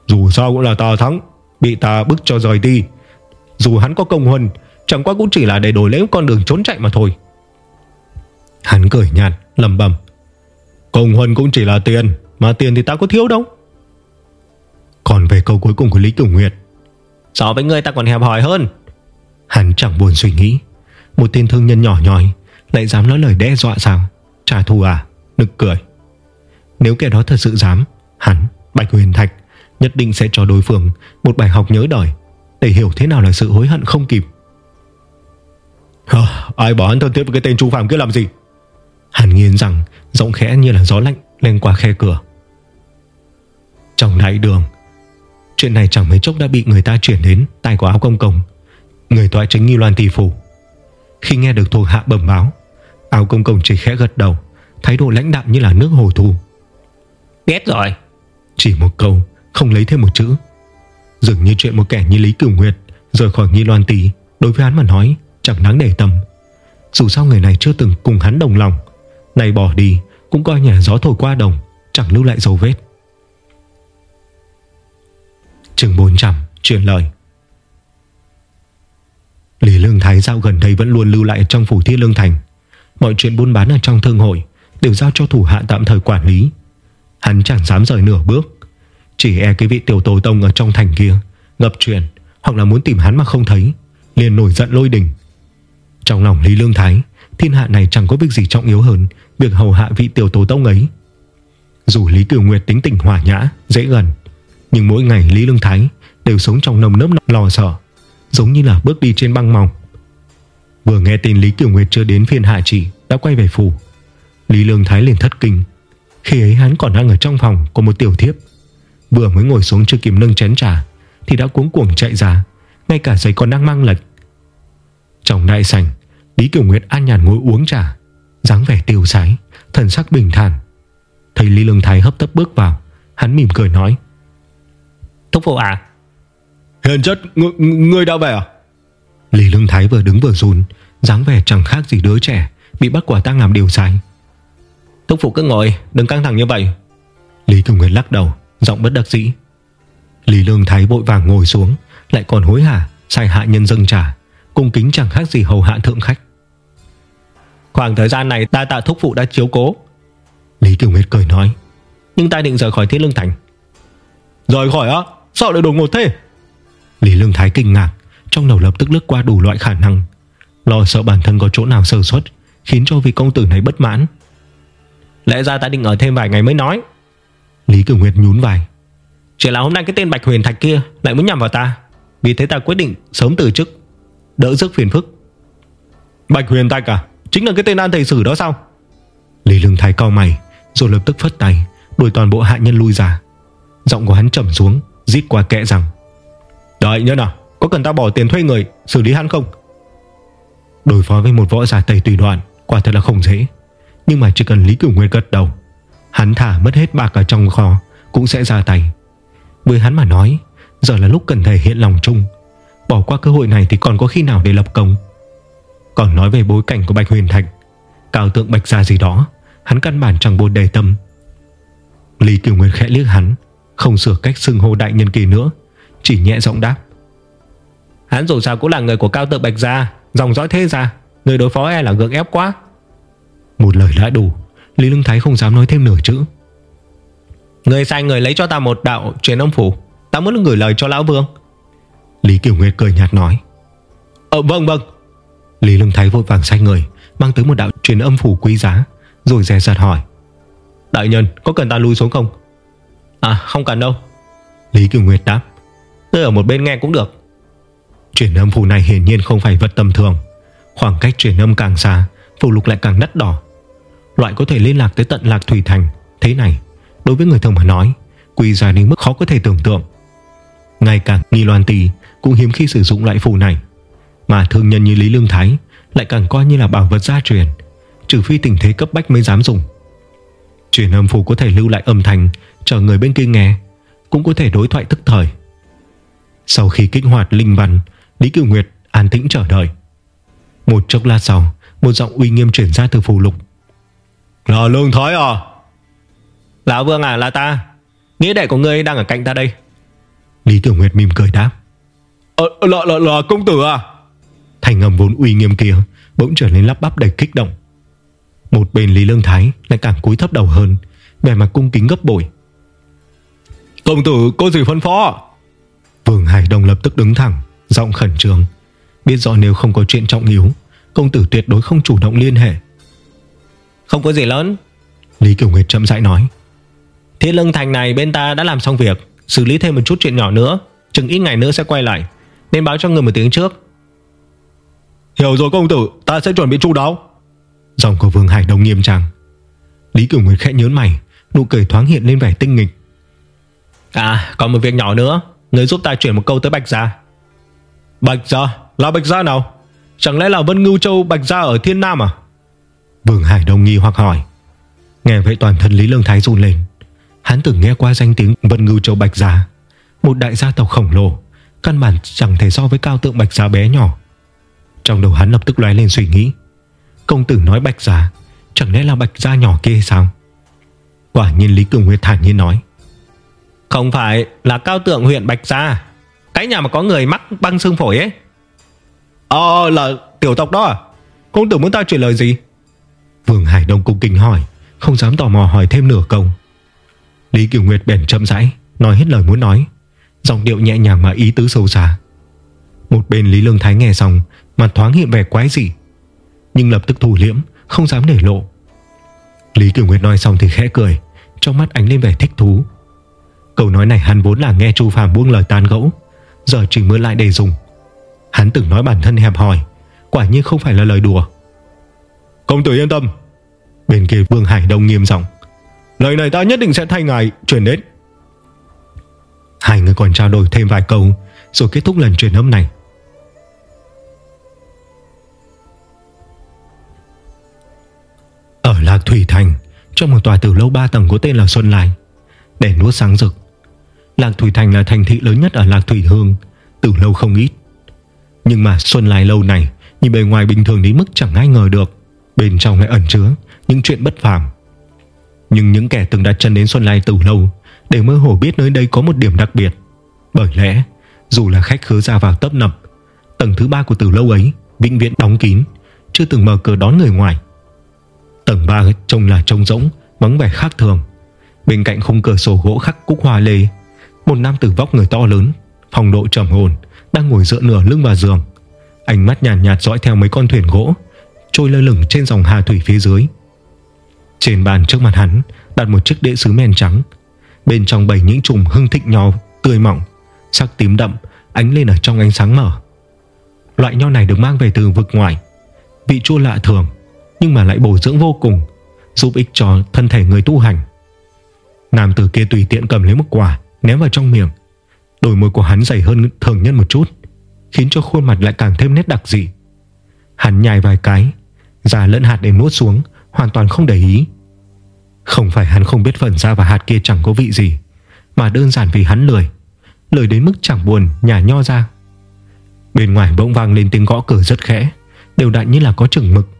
A: Dù sao cũng là ta thắng, bị ta bức cho rời đi. Dù hắn có công huân, chẳng qua cũng chỉ là để đổi lấy con đường trốn chạy mà thôi. Hắn cười nhạt lẩm bẩm, công huân cũng chỉ là tiền, mà tiền thì ta có thiếu đâu. Còn về câu cuối cùng của Lý Cửu Nguyệt,
B: so với ngươi ta còn hẹp hòi hơn.
A: hắn chẳng buồn suy nghĩ. Một tên thương nhân nhỏ nhoi lại dám nói lời đe dọa sao? Trả thù à? Nực cười. Nếu kẻ đó thật sự dám, hắn, Bạch Huyền Thạch, nhất định sẽ cho đối phương một bài học nhớ đời, để hiểu thế nào là sự hối hận không kịp. Ai bảo hắn thân thiết với cái tên Chu Phàm kia làm gì? Hắn nghiến rằng, giọng khẽ như là gió lạnh lên qua khe cửa. Trong đại đường, chuyện này chẳng mấy chốc đã bị người ta chuyển đến tai của Áo Công Công, người tọa tránh Nghi Loan tỷ phủ. Khi nghe được thuộc hạ bẩm báo, Áo Công Công chỉ khẽ gật đầu, thái độ lãnh đạm như là nước hồ thu.
B: Biết rồi.
A: Chỉ một câu, không lấy thêm một chữ. Dường như chuyện một kẻ như Lý Cửu Nguyệt rời khỏi Nghi Loan tỷ, đối với hắn mà nói chẳng đáng để tâm. Dù sao người này chưa từng cùng hắn đồng lòng, này bỏ đi cũng coi như là gió thổi qua đồng, chẳng lưu lại dấu vết. Chương 400 truyền lời. Lý Lương Thái dạo gần đây vẫn luôn lưu lại trong phủ Thiên Lương Thành. Mọi chuyện buôn bán ở trong thương hội đều giao cho thủ hạ tạm thời quản lý. Hắn chẳng dám rời nửa bước, chỉ e cái vị tiểu tổ tông ở trong thành kia ngập chuyện, hoặc là muốn tìm hắn mà không thấy, liền nổi giận lôi đình. Trong lòng Lý Lương Thái, thiên hạ này chẳng có việc gì trọng yếu hơn việc hầu hạ vị tiểu tổ tông ấy. Dù Lý Cửu Nguyệt tính tình hòa nhã, dễ gần, nhưng mỗi ngày Lý Lương Thái đều sống trong nơm nớp lo sợ, giống như là bước đi trên băng mỏng. Vừa nghe tin Lý Cửu Nguyệt chưa đến phiên hạ chỉ đã quay về phủ, Lý Lương Thái liền thất kinh. Khi ấy hắn còn đang ở trong phòng của một tiểu thiếp, vừa mới ngồi xuống chưa kịp nâng chén trà thì đã cuống cuồng chạy ra, ngay cả giày còn đang mang lệch. Trong đại sảnh, Lý Cửu Nguyệt an nhàn ngồi uống trà, dáng vẻ tiêu sái, thần sắc bình thản. Thấy Lý Lương Thái hấp tấp bước vào, hắn mỉm cười nói,
B: Thúc phụ à?
A: Hiền chất, ngươi đã về à? Lý Lương Thái vừa đứng vừa run, dáng vẻ chẳng khác gì đứa trẻ bị bắt quả tang làm điều sai.
B: Thúc phụ cứ ngồi, đừng căng thẳng như vậy.
A: Lý Cửu Nguyệt lắc đầu, giọng bất đắc dĩ. Lý Lương Thái vội vàng ngồi xuống, lại còn hối hả sai hạ nhân dâng trà, cung kính chẳng khác gì hầu hạ thượng khách.
B: Khoảng thời gian này ta tạ thúc phụ đã chiếu cố.
A: Lý Cửu Nguyệt cười nói,
B: nhưng ta định rời khỏi Thiên Lương Thành.
A: Rời khỏi á? Sao lại đột ngột thế? Lý Lương Thái kinh ngạc, trong đầu lập tức lướt qua đủ loại khả năng, lo sợ bản thân có chỗ nào sơ suất khiến cho vị công tử này bất mãn.
B: Lẽ ra ta định ở thêm vài ngày mới nói.
A: Lý Cửu Nguyệt nhún vai,
B: chỉ là hôm nay cái tên Bạch Huyền Thạch kia lại muốn nhằm vào ta, vì thế ta quyết định sớm từ chức, đỡ rước phiền phức.
A: Bạch Huyền Thạch à? Chính là cái tên An Thầy Sử đó sao? Lý Lương Thái cau mày, rồi lập tức phất tay đuổi toàn bộ hạ nhân lui ra. Giọng của hắn trầm xuống, rít qua kẽ rằng, đại nhân à, có cần ta bỏ tiền thuê người xử lý hắn không? Đối phó với một võ giả Tây tùy đoạn quả thật là không dễ, nhưng mà chỉ cần Lý Cửu Nguyệt gật đầu, hắn thả mất hết bạc ở trong kho cũng sẽ ra tay. Với hắn mà nói, giờ là lúc cần thể hiện lòng trung, bỏ qua cơ hội này thì còn có khi nào để lập công. Còn nói về bối cảnh của Bạch Huyền Thạch, cao tượng Bạch gia gì đó, hắn căn bản chẳng buồn để tâm. Lý Cửu Nguyệt khẽ liếc hắn, không sửa cách xưng hô đại nhân kỳ nữa, chỉ nhẹ giọng đáp,
B: hắn dù sao cũng là người của cao tượng Bạch gia, dòng dõi thế gia, người đối phó e là gượng ép quá.
A: Một lời đã đủ, Lý Lương Thái không dám nói thêm nửa chữ.
B: Người sai người lấy cho ta một đạo truyền âm phủ, ta muốn gửi lời cho lão vương.
A: Lý Cửu Nguyệt cười nhạt nói,
B: Vâng.
A: Lý Lương Thái vội vàng sai người mang tới một đạo truyền âm phủ quý giá, rồi dè dặt hỏi,
B: đại nhân có cần ta lui xuống không? Không cần đâu.
A: Lý Cửu Nguyệt đáp,
B: tôi ở một bên nghe cũng được.
A: Truyền âm phủ này hiển nhiên không phải vật tầm thường. Khoảng cách truyền âm càng xa, phù lục lại càng đắt đỏ. Loại có thể liên lạc tới tận Lạc Thủy Thành thế này, đối với người thường mà nói, quý giá đến mức khó có thể tưởng tượng. Ngay cả Nghi Loan Tỳ cũng hiếm khi sử dụng loại phù này, mà thương nhân như Lý Lương Thái lại càng coi như là bảo vật gia truyền, trừ phi tình thế cấp bách mới dám dùng. Truyền âm phù có thể lưu lại âm thanh chờ người bên kia nghe, cũng có thể đối thoại tức thời. Sau khi kích hoạt linh văn, Lý Cửu Nguyệt an tĩnh chờ đợi. Một chốc lát sau, một giọng uy nghiêm truyền ra từ phù lục, là Lương Thái à?
B: Lão vương à, là ta. Nghĩa đệ của ngươi đang ở cạnh ta đây.
A: Lý Tiểu Nguyệt mỉm cười đáp:
B: Là công tử à?
A: Thành âm vốn uy nghiêm kia bỗng trở nên lắp bắp đầy kích động. Một bên Lý Lương Thái lại càng cúi thấp đầu hơn, vẻ mặt cung kính gấp bội.
B: Công tử có gì phân phó?
A: Vương Hải Đông lập tức đứng thẳng, giọng khẩn trương, biết rõ nếu không có chuyện trọng yếu, công tử tuyệt đối không chủ động liên hệ.
B: Không có gì lớn,
A: Lý Kiều Nguyệt chậm rãi nói.
B: Thiên Lương Thành này bên ta đã làm xong việc, xử lý thêm một chút chuyện nhỏ nữa, chừng ít ngày nữa sẽ quay lại, nên báo cho người một tiếng trước.
A: Hiểu rồi công tử, ta sẽ chuẩn bị chu đáo. Giọng của Vương Hải Đông nghiêm trang. Lý Kiều Nguyệt khẽ nhớn mày, nụ cười thoáng hiện lên vẻ tinh nghịch.
B: Còn một việc nhỏ nữa, người giúp ta chuyển một câu tới Bạch Gia.
A: Bạch Gia? Là Bạch Gia nào? Chẳng lẽ là Vân Ngưu Châu Bạch Gia ở Thiên Nam à? Vương Hải Đông nghi hoặc hỏi. Nghe vậy toàn thân Lý Lương Thái run lên. Hắn từng nghe qua danh tiếng Vân Ngưu Châu Bạch Gia, một đại gia tộc khổng lồ, căn bản chẳng thể so với Cao Tượng Bạch Gia bé nhỏ. Trong đầu hắn lập tức lóe lên suy nghĩ. Công tử nói Bạch Gia, chẳng lẽ là Bạch Gia nhỏ kia sao? Quả nhiên Lý Cường Nguyệt thản nhiên nói.
B: Không phải, là Cao Tượng huyện Bạch Gia, cái nhà mà có người mắc băng xương phổi ấy.
A: Là tiểu tộc đó à? Công tử muốn ta chuyển lời gì? Vương Hải Đông cung kính hỏi, không dám tò mò hỏi thêm nửa câu. Lý Kiều Nguyệt bèn chậm rãi nói hết lời muốn nói, giọng điệu nhẹ nhàng mà ý tứ sâu xa. Một bên Lý Lương Thái nghe xong, mặt thoáng hiện vẻ quái dị, nhưng lập tức thủ liễm, không dám để lộ. Lý Kiều Nguyệt nói xong thì khẽ cười, trong mắt ánh lên vẻ thích thú. Câu nói này hắn vốn là nghe Chu Phàm buông lời tán gẫu, giờ chỉ mượn lại để dùng. Hắn từng nói bản thân hẹp hòi, quả nhiên không phải là lời đùa. Công tử yên tâm. Bên kia Vương Hải Đông nghiêm giọng. Lời này ta nhất định sẽ thay ngài truyền đến. Hai người còn trao đổi thêm vài câu rồi kết thúc lần truyền âm này. Ở Lạc Thủy Thành, trong một tòa tử lâu 3 tầng có tên là Xuân Lai, đèn đuốc sáng rực. Lạc Thủy Thành là thành thị lớn nhất ở Lạc Thủy Hương, tử lâu không ít. Nhưng mà Xuân Lai lâu này nhìn bề ngoài bình thường đến mức chẳng ai ngờ được, bên trong lại ẩn chứa những chuyện bất phàm. Nhưng những kẻ từng đặt chân đến Xuân Lai tử lâu đều mơ hồ biết nơi đây có một điểm đặc biệt. Bởi lẽ dù là khách khứa ra vào tấp nập, tầng thứ 3 của tử lâu ấy vĩnh viễn đóng kín, chưa từng mở cửa đón người ngoài. Tầng 3 trông là trông rỗng, vắng vẻ khác thường. Bên cạnh khung cửa sổ gỗ khắc cúc hoa lê, một nam tử vóc người to lớn, phong độ trầm ổn, đang ngồi dựa nửa lưng vào giường, ánh mắt nhàn nhạt dõi theo mấy con thuyền gỗ trôi lơ lửng trên dòng hà thủy phía dưới. Trên bàn trước mặt hắn đặt một chiếc đĩa sứ men trắng, bên trong bày những chùm hương thịnh nho tươi mọng, sắc tím đậm, ánh lên ở trong ánh sáng mở. Loại nho này được mang về từ vực ngoài, vị chua lạ thường nhưng mà lại bổ dưỡng vô cùng, giúp ích cho thân thể người tu hành. Nam tử kia tùy tiện cầm lấy một quả ném vào trong miệng. Đôi môi của hắn dày hơn thường nhân một chút, khiến cho khuôn mặt lại càng thêm nét đặc dị. Hắn nhai vài cái, da lẫn hạt để nuốt xuống, hoàn toàn không để ý. Không phải hắn không biết phần da và hạt kia chẳng có vị gì, mà đơn giản vì hắn lười đến mức chẳng buồn nhả nho ra. Bên ngoài bỗng vang lên tiếng gõ cửa rất khẽ, đều đặn như là có chừng mực.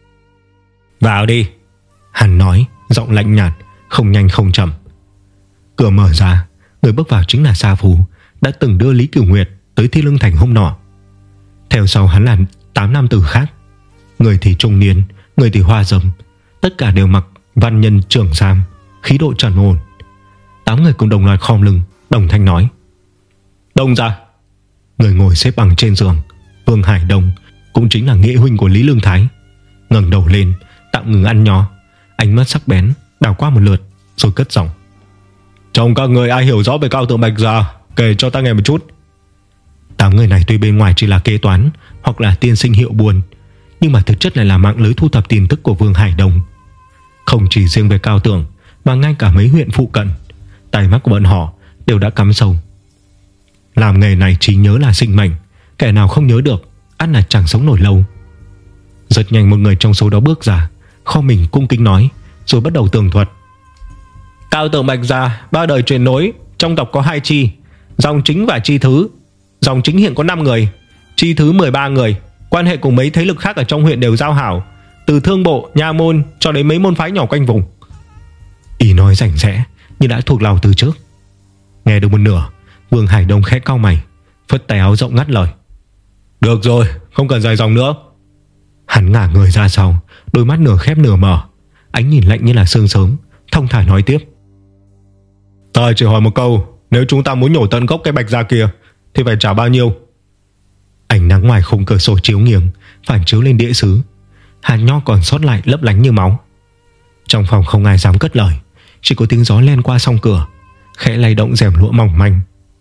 A: Vào đi, hắn nói, giọng lạnh nhạt, không nhanh không chậm. Cửa mở ra, người bước vào chính là Sa Phú, đã từng đưa Lý Cửu Nguyệt tới Thiên Lương Thành hôm nọ. Theo sau hắn là 8 nam tử khác, người thì trung niên, người thì hoa râm, tất cả đều mặc văn nhân trưởng sam, khí độ trầm ổn. 8 người cùng đồng loạt khom lưng, đồng thanh nói: Đông ra. Người ngồi xếp bằng trên giường, Vương Hải Đông, cũng chính là nghĩa huynh của Lý Lương Thái, ngẩng đầu lên, tạm ngừng ăn nho, ánh mắt sắc bén đảo qua một lượt rồi cất giọng: Trong các người ai hiểu rõ về Cao Tượng Bạch Gia, kể cho ta nghe một chút. 8 người này tuy bên ngoài chỉ là kế toán hoặc là tiên sinh hiệu buôn, nhưng mà thực chất lại là mạng lưới thu thập tin tức của Vương Hải Đông. Không chỉ riêng về Cao Tượng, mà ngay cả mấy huyện phụ cận, tai mắt của bọn họ đều đã cắm sâu. Làm nghề này trí nhớ là sinh mệnh, kẻ nào không nhớ được ắt là chẳng sống nổi lâu. Rất nhanh một người trong số đó bước ra, kho mình cung kính nói, rồi bắt đầu tường thuật.
B: Cao Tượng Bạch Gia 3 đời truyền nối, trong tộc có 2 chi, dòng chính và chi thứ. Dòng chính hiện có 5 người, chi thứ 13 người, quan hệ cùng mấy thế lực khác ở trong huyện đều giao hảo, từ thương bộ, nha môn cho đến mấy môn phái nhỏ quanh vùng.
A: Ý nói rành rẽ như đã thuộc lòng từ trước. Nghe được một nửa, Vương Hải Đông khẽ cau mày, phất tay áo rộng ngắt lời: Được rồi, không cần dài dòng nữa. Hắn ngả người ra sau, đôi mắt nửa khép nửa mở, ánh nhìn lạnh như là sương sớm, thông thả nói tiếp: Ta chỉ hỏi một câu, nếu chúng ta muốn nhổ tận gốc cái bạch gia kia thì phải trả bao nhiêu? Ánh nắng ngoài khung cửa sổ chiếu nghiêng, phản chiếu lên đĩa sứ, hạt nho còn sót lại lấp lánh như máu. Trong phòng không ai dám cất lời, chỉ có tiếng gió len qua song cửa, khẽ lay động rèm lụa mỏng manh.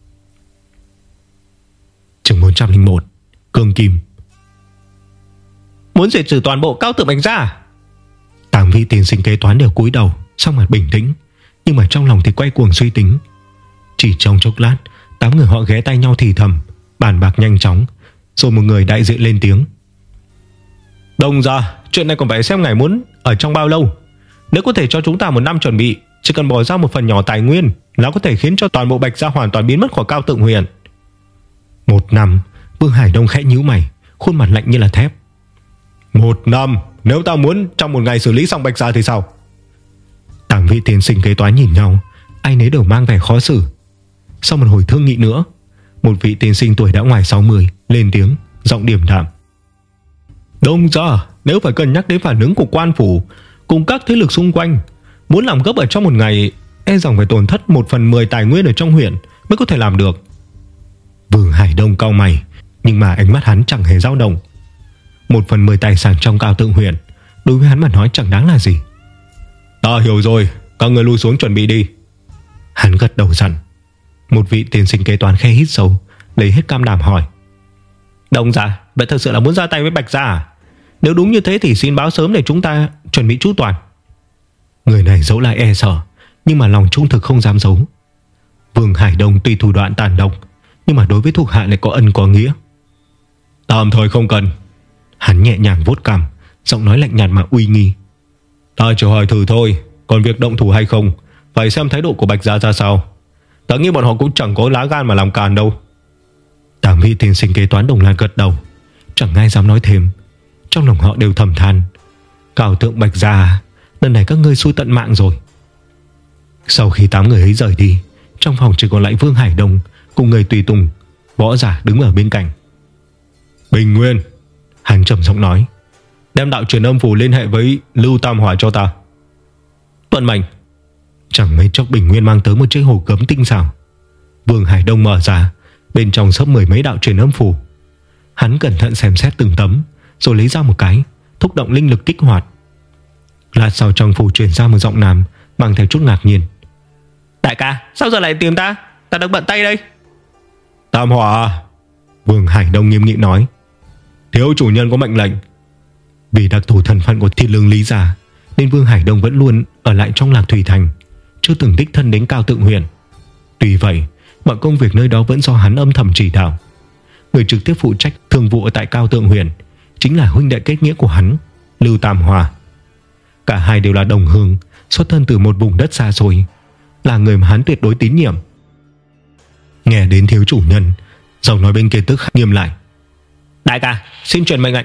A: Chương 401: Cương Kim.
B: Muốn diệt trừ toàn bộ Cao Tự Bạch gia?
A: Tám vị tiền sinh kế toán đều cúi đầu, sắc mặt bình tĩnh, nhưng mà trong lòng thì quay cuồng suy tính. Chỉ trong chốc lát, 8 người họ ghé tay nhau thì thầm, bàn bạc nhanh chóng, rồi một người đại diện lên tiếng:
B: Đông gia, chuyện này còn phải xem ngài muốn ở trong bao lâu. Nếu có thể cho chúng ta 1 năm chuẩn bị, chỉ cần bỏ ra một phần nhỏ tài nguyên là có thể khiến cho toàn bộ Bạch gia hoàn toàn biến mất khỏi Cao Tự Huyền.
A: 1 năm? Vương Hải Đông khẽ nhíu mày, khuôn mặt lạnh như là thép.
B: 1 năm? Nếu ta muốn trong 1 ngày xử lý xong Bạch gia thì sao?
A: 8 vị tiền sinh kế toán nhìn nhau, ai nấy đều mang vẻ khó xử. Sau một hồi thương nghị nữa, một vị tiên sinh tuổi đã ngoài 60 lên tiếng, giọng điềm đạm:
B: Đông gia, nếu phải cân nhắc đến phản ứng của quan phủ cùng các thế lực xung quanh, muốn làm gấp ở trong 1 ngày e rằng phải tổn thất 1/10 tài nguyên ở trong huyện mới có thể làm được.
A: Vương Hải Đông cau mày, nhưng mà ánh mắt hắn chẳng hề dao động. 1/10 tài sản trong Cao Tự Huyền đối với hắn mà nói chẳng đáng là gì.
B: Ta hiểu rồi, các người lui xuống chuẩn bị đi.
A: Hắn gật đầu dặn. Một vị tiền sinh kế toán khẽ hít sâu, lấy hết cam đảm hỏi:
B: Đông gia, vậy thật sự là muốn ra tay với Bạch gia à? Nếu đúng như thế thì xin báo sớm để chúng ta chuẩn bị chu toàn.
A: Người này dẫu lại e sợ, nhưng mà lòng trung thực không dám giấu. Vương Hải Đông tuy thủ đoạn tàn độc, nhưng mà đối với thuộc hạ lại có ân có nghĩa.
B: Tạm thời không cần.
A: Hắn nhẹ nhàng vuốt cằm, giọng nói lạnh nhạt mà uy nghi:
B: Ta chỉ hỏi thử thôi, còn việc động thủ hay không phải xem thái độ của Bạch gia ra sao. Ta nghĩ bọn họ cũng chẳng có lá gan mà làm càn đâu.
A: 8 vị tiền sinh kế toán đồng loạt gật đầu, chẳng ai dám nói thêm. Trong lòng họ đều thầm than: Cao Tượng Bạch gia, lần này các ngươi xui tận mạng rồi. Sau khi 8 người ấy rời đi, trong phòng chỉ còn lại Vương Hải Đông cùng người tùy tùng, võ giả đứng ở bên cạnh.
B: Bình Nguyên,
A: hắn trầm giọng nói:
B: Đem đạo truyền âm phù liên hệ với Lưu Tam Hỏa cho ta.
A: Tuân mệnh. Chẳng mấy chốc Bình Nguyên mang tới một chiếc hồ gấm tinh xảo. Vương Hải Đông mở ra, bên trong xấp 10 mấy đạo truyền âm phù. Hắn cẩn thận xem xét từng tấm, rồi lấy ra một cái, thúc động linh lực kích hoạt. Lát sau trong phù truyền ra một giọng nam mang theo chút ngạc nhiên:
B: Đại ca, sao giờ lại tìm ta? Ta đang bận tay đây.
A: Tam Hỏa, Vương Hải Đông nghiêm nghị nói:
B: Thiếu chủ nhân có mệnh lệnh.
A: Vì đặc thù thân phận của Thiên Lương Lý gia, nên Vương Hải Đông vẫn luôn ở lại trong Lạc Thủy Thành, chưa từng đích thân đến Cao Tự Huyền. Tuy vậy, mọi công việc nơi đó vẫn do hắn âm thầm chỉ đạo. Người trực tiếp phụ trách thương vụ ở tại Cao Tự Huyền chính là huynh đệ kết nghĩa của hắn, Lưu Tam Hòa. Cả hai đều là đồng hương, xuất thân từ một vùng đất xa xôi, là người mà hắn tuyệt đối tín nhiệm. Nghe đến thiếu chủ nhân, giọng nói bên kia tức khắc nghiêm lại:
B: Đại ca, xin truyền mệnh lệnh.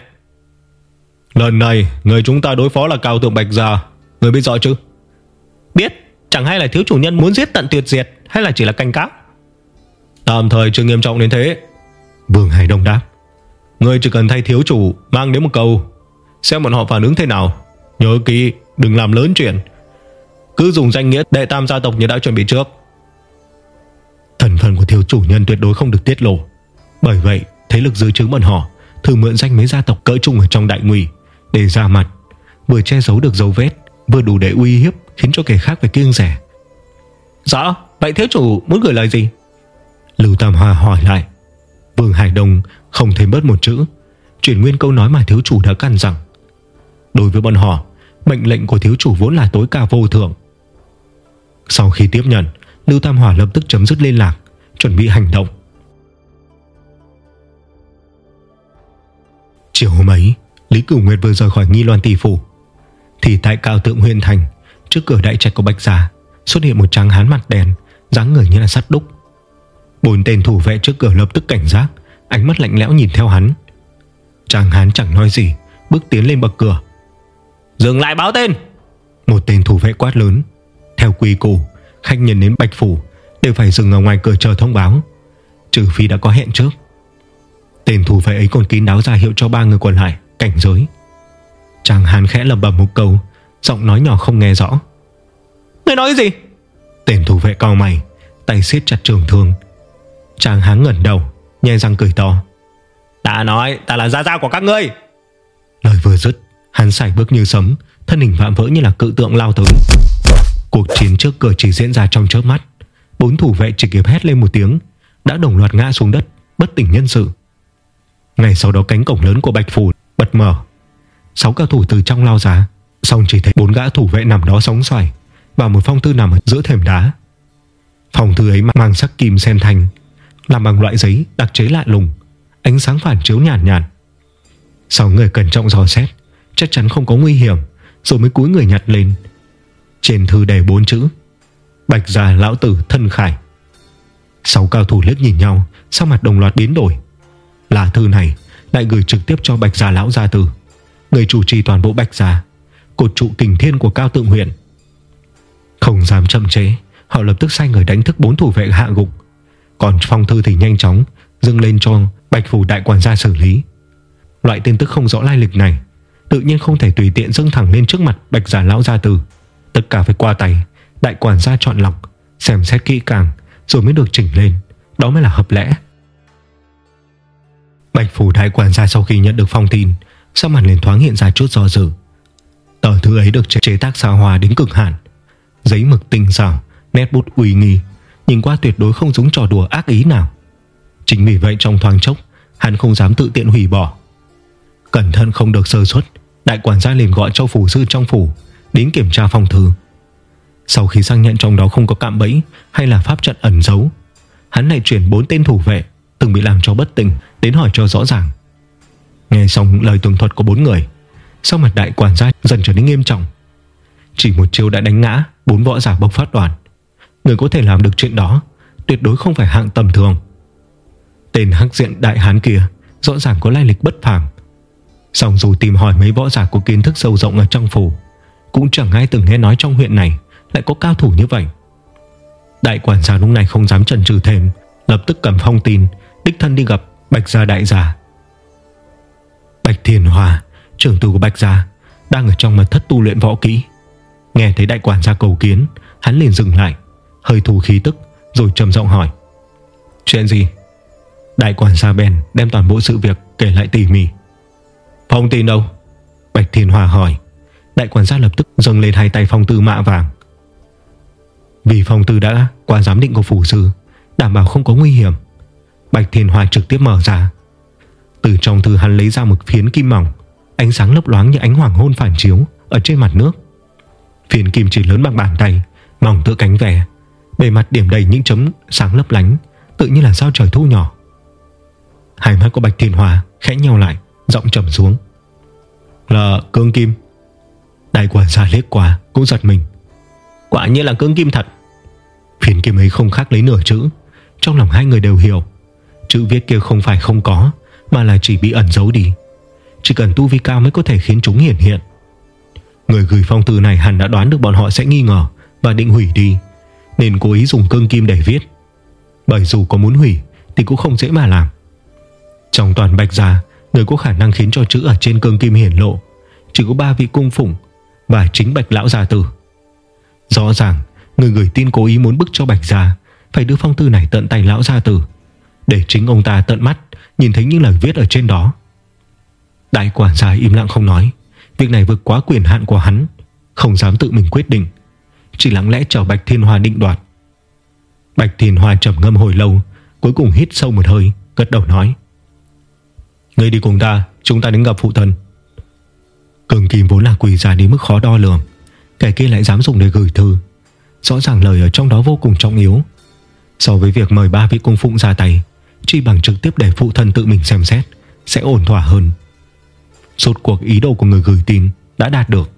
B: Lần này người chúng ta đối phó là Cao Tượng Bạch gia, người biết rõ chứ? Biết. Chẳng hay là thiếu chủ nhân muốn giết tận tuyệt diệt, hay là chỉ là canh cáo? Tạm thời chưa nghiêm trọng đến thế.
A: Vương Hải Đông đáp:
B: Ngươi chỉ cần thay thiếu chủ mang đến một câu, xem bọn họ phản ứng thế nào. Nhớ kỹ, đừng làm lớn chuyện, cứ dùng danh nghĩa đệ tam gia tộc như đã chuẩn bị trước.
A: Thân phận của thiếu chủ nhân tuyệt đối không được tiết lộ. Bởi vậy thế lực dưới trướng bọn họ thường mượn danh mấy gia tộc cỡ trung ở trong đại ngụy để ra mặt, vừa che giấu được dấu vết, vừa đủ để uy hiếp, khiến cho kẻ khác phải kiêng rẻ.
B: Rõ. Vậy thiếu chủ muốn gửi lời gì?
A: Lưu Tam Hòa hỏi lại. Vương Hải Đông không thêm bớt một chữ, chuyển nguyên câu nói mà thiếu chủ đã căn dặn. Đối với bọn họ, mệnh lệnh của thiếu chủ vốn là tối cao vô thượng. Sau khi tiếp nhận, Lưu Tam Hòa lập tức chấm dứt liên lạc, chuẩn bị hành động. Chiều hôm ấy, Lý Cửu Nguyệt vừa rời khỏi Nghi Loan Tỷ phủ, thì tại Cao Tượng Huyền Thành, trước cửa đại trạch của Bạch gia xuất hiện một tráng hán mặt đen, dáng người như là sắt đúc. 4 tên thủ vệ trước cửa lập tức cảnh giác, ánh mắt lạnh lẽo nhìn theo hắn. Tráng hán chẳng nói gì, bước tiến lên bậc cửa.
B: Dừng lại, báo tên.
A: Một tên thủ vệ quát lớn. Theo quy củ, khách nhân đến Bạch phủ đều phải dừng ở ngoài cửa chờ thông báo, trừ phi đã có hẹn trước. Tên thủ vệ ấy còn kín đáo ra hiệu cho 3 người còn lại cảnh giới. Chàng Hán khẽ lẩm bẩm một câu, giọng nói nhỏ không nghe rõ.
B: Ngươi nói cái gì?
A: Tên thủ vệ cau mày, tay siết chặt trường thương. Chàng Hán ngẩng đầu, nhe răng cười to.
B: Ta nói ta là gia gia của các ngươi.
A: Lời vừa dứt, hắn sải bước như sấm, thân hình vạm vỡ như là cự tượng lao tới. Cuộc chiến trước cửa chỉ diễn ra trong chớp mắt. 4 thủ vệ chỉ kịp hét lên một tiếng đã đồng loạt ngã xuống đất, bất tỉnh nhân sự. Ngay sau đó cánh cổng lớn của Bạch Phủ bật mở. 6 cao thủ từ trong lao ra, xong chỉ thấy 4 gã thủ vệ nằm đó sóng xoài và một phong thư nằm ở giữa thềm đá. Phong thư ấy mang sắc kim sen thành, làm bằng loại giấy đặc chế lạ lùng, ánh sáng phản chiếu nhàn nhạt. 6 người cẩn trọng dò xét, chắc chắn không có nguy hiểm, rồi mới cúi người nhặt lên. Trên thư đề 4 chữ: Bạch gia lão tử thân khải. 6 cao thủ liếc nhìn nhau, sắc mặt đồng loạt biến đổi. Lá thư này lại gửi trực tiếp cho Bạch gia lão gia tử, người chủ trì toàn bộ Bạch gia, cột trụ kình thiên của Cao Tượng huyện. Không dám chậm trễ, họ lập tức sai người đánh thức 4 thủ vệ hạ gục. Còn phong thư thì nhanh chóng dâng lên cho Bạch Phủ đại quản gia xử lý. Loại tin tức không rõ lai lịch này tự nhiên không thể tùy tiện dâng thẳng lên trước mặt Bạch gia lão gia tử. Tất cả phải qua tay đại quản gia chọn lọc, xem xét kỹ càng rồi mới được chỉnh lên, đó mới là hợp lẽ. Bạch Phủ đại quản gia sau khi nhận được phong tin, sắc mặt liền thoáng hiện ra chút do dự. Tờ thư ấy được chế tác xa hoa đến cực hạn, giấy mực tinh xảo, nét bút uy nghi, nhìn qua tuyệt đối không giống trò đùa ác ý nào. Chính vì vậy trong thoáng chốc hắn không dám tự tiện hủy bỏ. Cẩn thận không được sơ suất, đại quản gia liền gọi cho phủ sư trong phủ đến kiểm tra phong thư. Sau khi xác nhận trong đó không có cạm bẫy hay là pháp trận ẩn giấu, hắn lại chuyển 4 tên thủ vệ từng bị làm cho bất tỉnh đến hỏi cho rõ ràng. Nghe xong lời tường thuật của 4 người, sắc mặt đại quản gia dần trở nên nghiêm trọng. Chỉ một chiêu đã đánh ngã 4 võ giả bộc phát đoàn. Người có thể làm được chuyện đó tuyệt đối không phải hạng tầm thường. Tên hắc diện đại hán kia rõ ràng có lai lịch bất phàm. Song dù tìm hỏi mấy võ giả có kiến thức sâu rộng ở trong phủ, cũng chẳng ai từng nghe nói trong huyện này lại có cao thủ như vậy. Đại quản gia lúc này không dám chần chừ thêm, lập tức cầm phong tin đích thân đi gặp Bạch gia đại gia. Bạch Thiền Hòa, trưởng tử của Bạch gia, đang ở trong mật thất tu luyện võ kỹ. Nghe thấy đại quản gia cầu kiến, hắn liền dừng lại, hơi thu khí tức, rồi trầm giọng hỏi: Chuyện gì? Đại quản gia bèn đem toàn bộ sự việc kể lại tỉ mỉ. Phong tin đâu? Bạch Thiền Hòa hỏi. Đại quản gia lập tức dâng lên 2 tay phong thư mạ vàng. Vì phong thư đã qua giám định của phủ sư, đảm bảo không có nguy hiểm, Bạch Thiền Hòa trực tiếp mở ra. Từ trong thư hắn lấy ra một phiến kim mỏng, ánh sáng lấp loáng như ánh hoàng hôn phản chiếu ở trên mặt nước. Phiến kim chỉ lớn bằng bàn tay, mỏng tựa cánh ve, bề mặt điểm đầy những chấm sáng lấp lánh, tự như là sao trời thu nhỏ. Hai mắt của Bạch Thiền Hòa khẽ nheo lại, giọng trầm xuống: Là cương kim. Đại quản gia liếc qua cũng giật mình. Quả nhiên là cương kim thật. Phiến kim ấy không khác lấy nửa chữ. Trong lòng hai người đều hiểu, chữ viết kia không phải không có, mà là chỉ bị ẩn giấu đi. Chỉ cần tu vi cao mới có thể khiến chúng hiển hiện. Người gửi phong thư này hẳn đã đoán được bọn họ sẽ nghi ngờ và định hủy đi, nên cố ý dùng cương kim để viết. Bởi dù có muốn hủy thì cũng không dễ mà làm. Trong toàn Bạch gia, người có khả năng khiến cho chữ ở trên cương kim hiển lộ chỉ có 3 vị cung phụng và chính Bạch lão gia tử. Rõ ràng người gửi tin cố ý muốn bức cho Bạch gia phải đưa phong thư này tận tay lão gia tử, để chính ông ta tận mắt nhìn thấy những lời viết ở trên đó. Đại quản gia im lặng không nói. Việc này vượt quá quyền hạn của hắn, không dám tự mình quyết định, chỉ lặng lẽ chờ Bạch Thiên Hoa định đoạt. Bạch Thiên Hoa trầm ngâm hồi lâu, cuối cùng hít sâu một hơi, gật đầu nói: Ngươi đi cùng ta, chúng ta đến gặp phụ thân. Cường kim vốn là quý giá đến mức khó đo lường, kẻ kia lại dám dùng để gửi thư, rõ ràng lời ở trong đó vô cùng trọng yếu. So với việc mời 3 vị cung phụng ra tay, chỉ bằng trực tiếp để phụ thân tự mình xem xét sẽ ổn thỏa hơn. Rốt cuộc ý đồ của người gửi tin đã đạt được.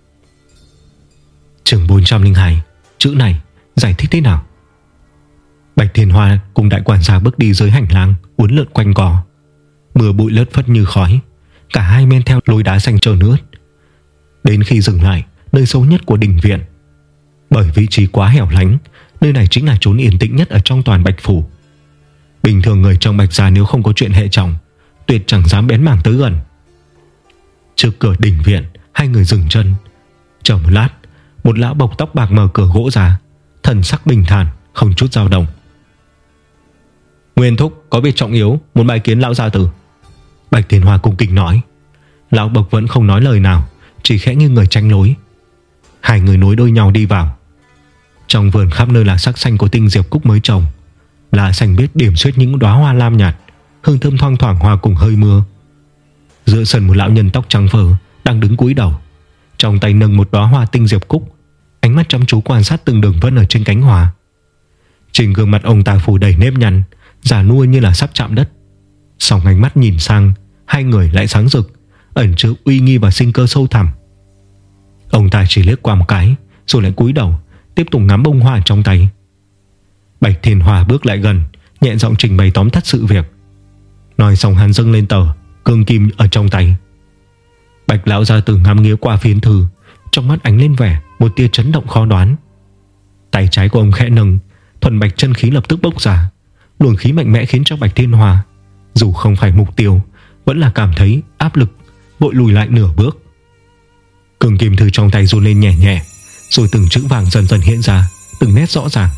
A: Chương 402, chữ này giải thích thế nào? Bạch Thiên Hoa cùng đại quản gia bước đi dưới hành lang uốn lượn quanh co. Mưa bụi lất phất như khói, cả hai men theo lối đá xanh trơn ướt. Đến khi dừng lại nơi sâu nhất của đình viện, bởi vị trí quá hẻo lánh nơi này chính là chốn yên tĩnh nhất ở trong toàn Bạch phủ. Bình thường người trong Bạch gia nếu không có chuyện hệ trọng, tuyệt chẳng dám bén mảng tới gần. Trước cửa đình viện, hai người dừng chân. Chờ một lát, một lão bộc tóc bạc mở cửa gỗ ra, thần sắc bình thản, không chút dao động. Nguyên thúc có việc trọng yếu muốn bái kiến lão gia tử. Bạch Thiên Hoa cung kính nói. Lão bộc vẫn không nói lời nào, chỉ khẽ nghiêng người tránh lối. Hai người nối đuôi nhau đi vào. Trong vườn khắp nơi là sắc xanh của tinh diệp cúc mới trồng, lá xanh biếc điểm xuyết những đóa hoa lam nhạt, hương thơm thoang thoảng hòa cùng hơi mưa. Giữa sân một lão nhân tóc trắng phơ đang đứng cúi đầu, trong tay nâng một đóa hoa tinh diệp cúc, ánh mắt chăm chú quan sát từng đường vân ở trên cánh hoa. Trên gương mặt ông ta phủ đầy nếp nhăn, già nua như là sắp chạm đất. Song ánh mắt nhìn sang hai người lại sáng rực, ẩn chứa uy nghi và sinh cơ sâu thẳm. Ông ta chỉ liếc qua một cái, rồi lại cúi đầu tiếp tục ngắm bông hoa trong tay. Bạch Thiên Hoa bước lại gần, nhẹ giọng trình bày tóm tắt sự việc. Nói xong hắn dâng lên tờ cương kim ở trong tay. Bạch lão gia tử ngắm nghía qua phiến thư, trong mắt ánh lên vẻ một tia chấn động khó đoán. Tay trái của ông khẽ nâng, thuần bạch chân khí lập tức bốc ra. Luồng khí mạnh mẽ khiến cho Bạch Thiên Hoa, dù không phải mục tiêu, vẫn là cảm thấy áp lực, vội lùi lại nửa bước. Cương kim thư trong tay run lên nhẹ nhẹ, rồi từng chữ vàng dần dần hiện ra, từng nét rõ ràng.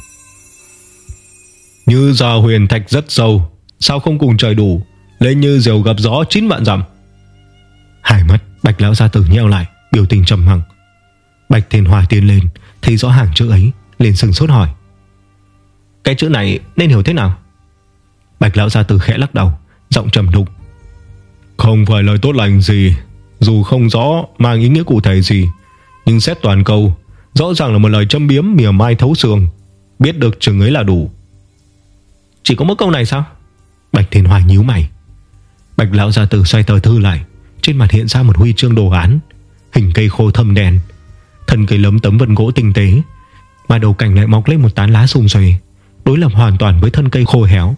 A: Như già huyền thạch rất sâu, sao không cùng trời đủ, lên như diều gặp gió 9 vạn dặm. Hai mắt Bạch lão gia tử nheo lại, biểu tình trầm mặc. Bạch Thiên Hoa tiến lên, thấy rõ hàng chữ ấy, liền sừng sốt hỏi: cái chữ này nên hiểu thế nào? Bạch lão gia tử khẽ lắc đầu, giọng trầm đục: không phải lời tốt lành gì, dù không rõ mang ý nghĩa cụ thể gì, nhưng xét toàn câu, rõ ràng là một lời châm biếm mỉa mai thấu xương, biết được chừng ấy là đủ. Chỉ có mỗi câu này sao? Bạch Thiên Hoa nhíu mày. Bạch lão gia tử xoay tờ thư lại, trên mặt hiện ra một huy chương đồ án, hình cây khô thâm đen, thân cây lấm tấm vân gỗ tinh tế, mà đầu cành lại mọc lên một tán lá sum xuê, đối lập hoàn toàn với thân cây khô héo.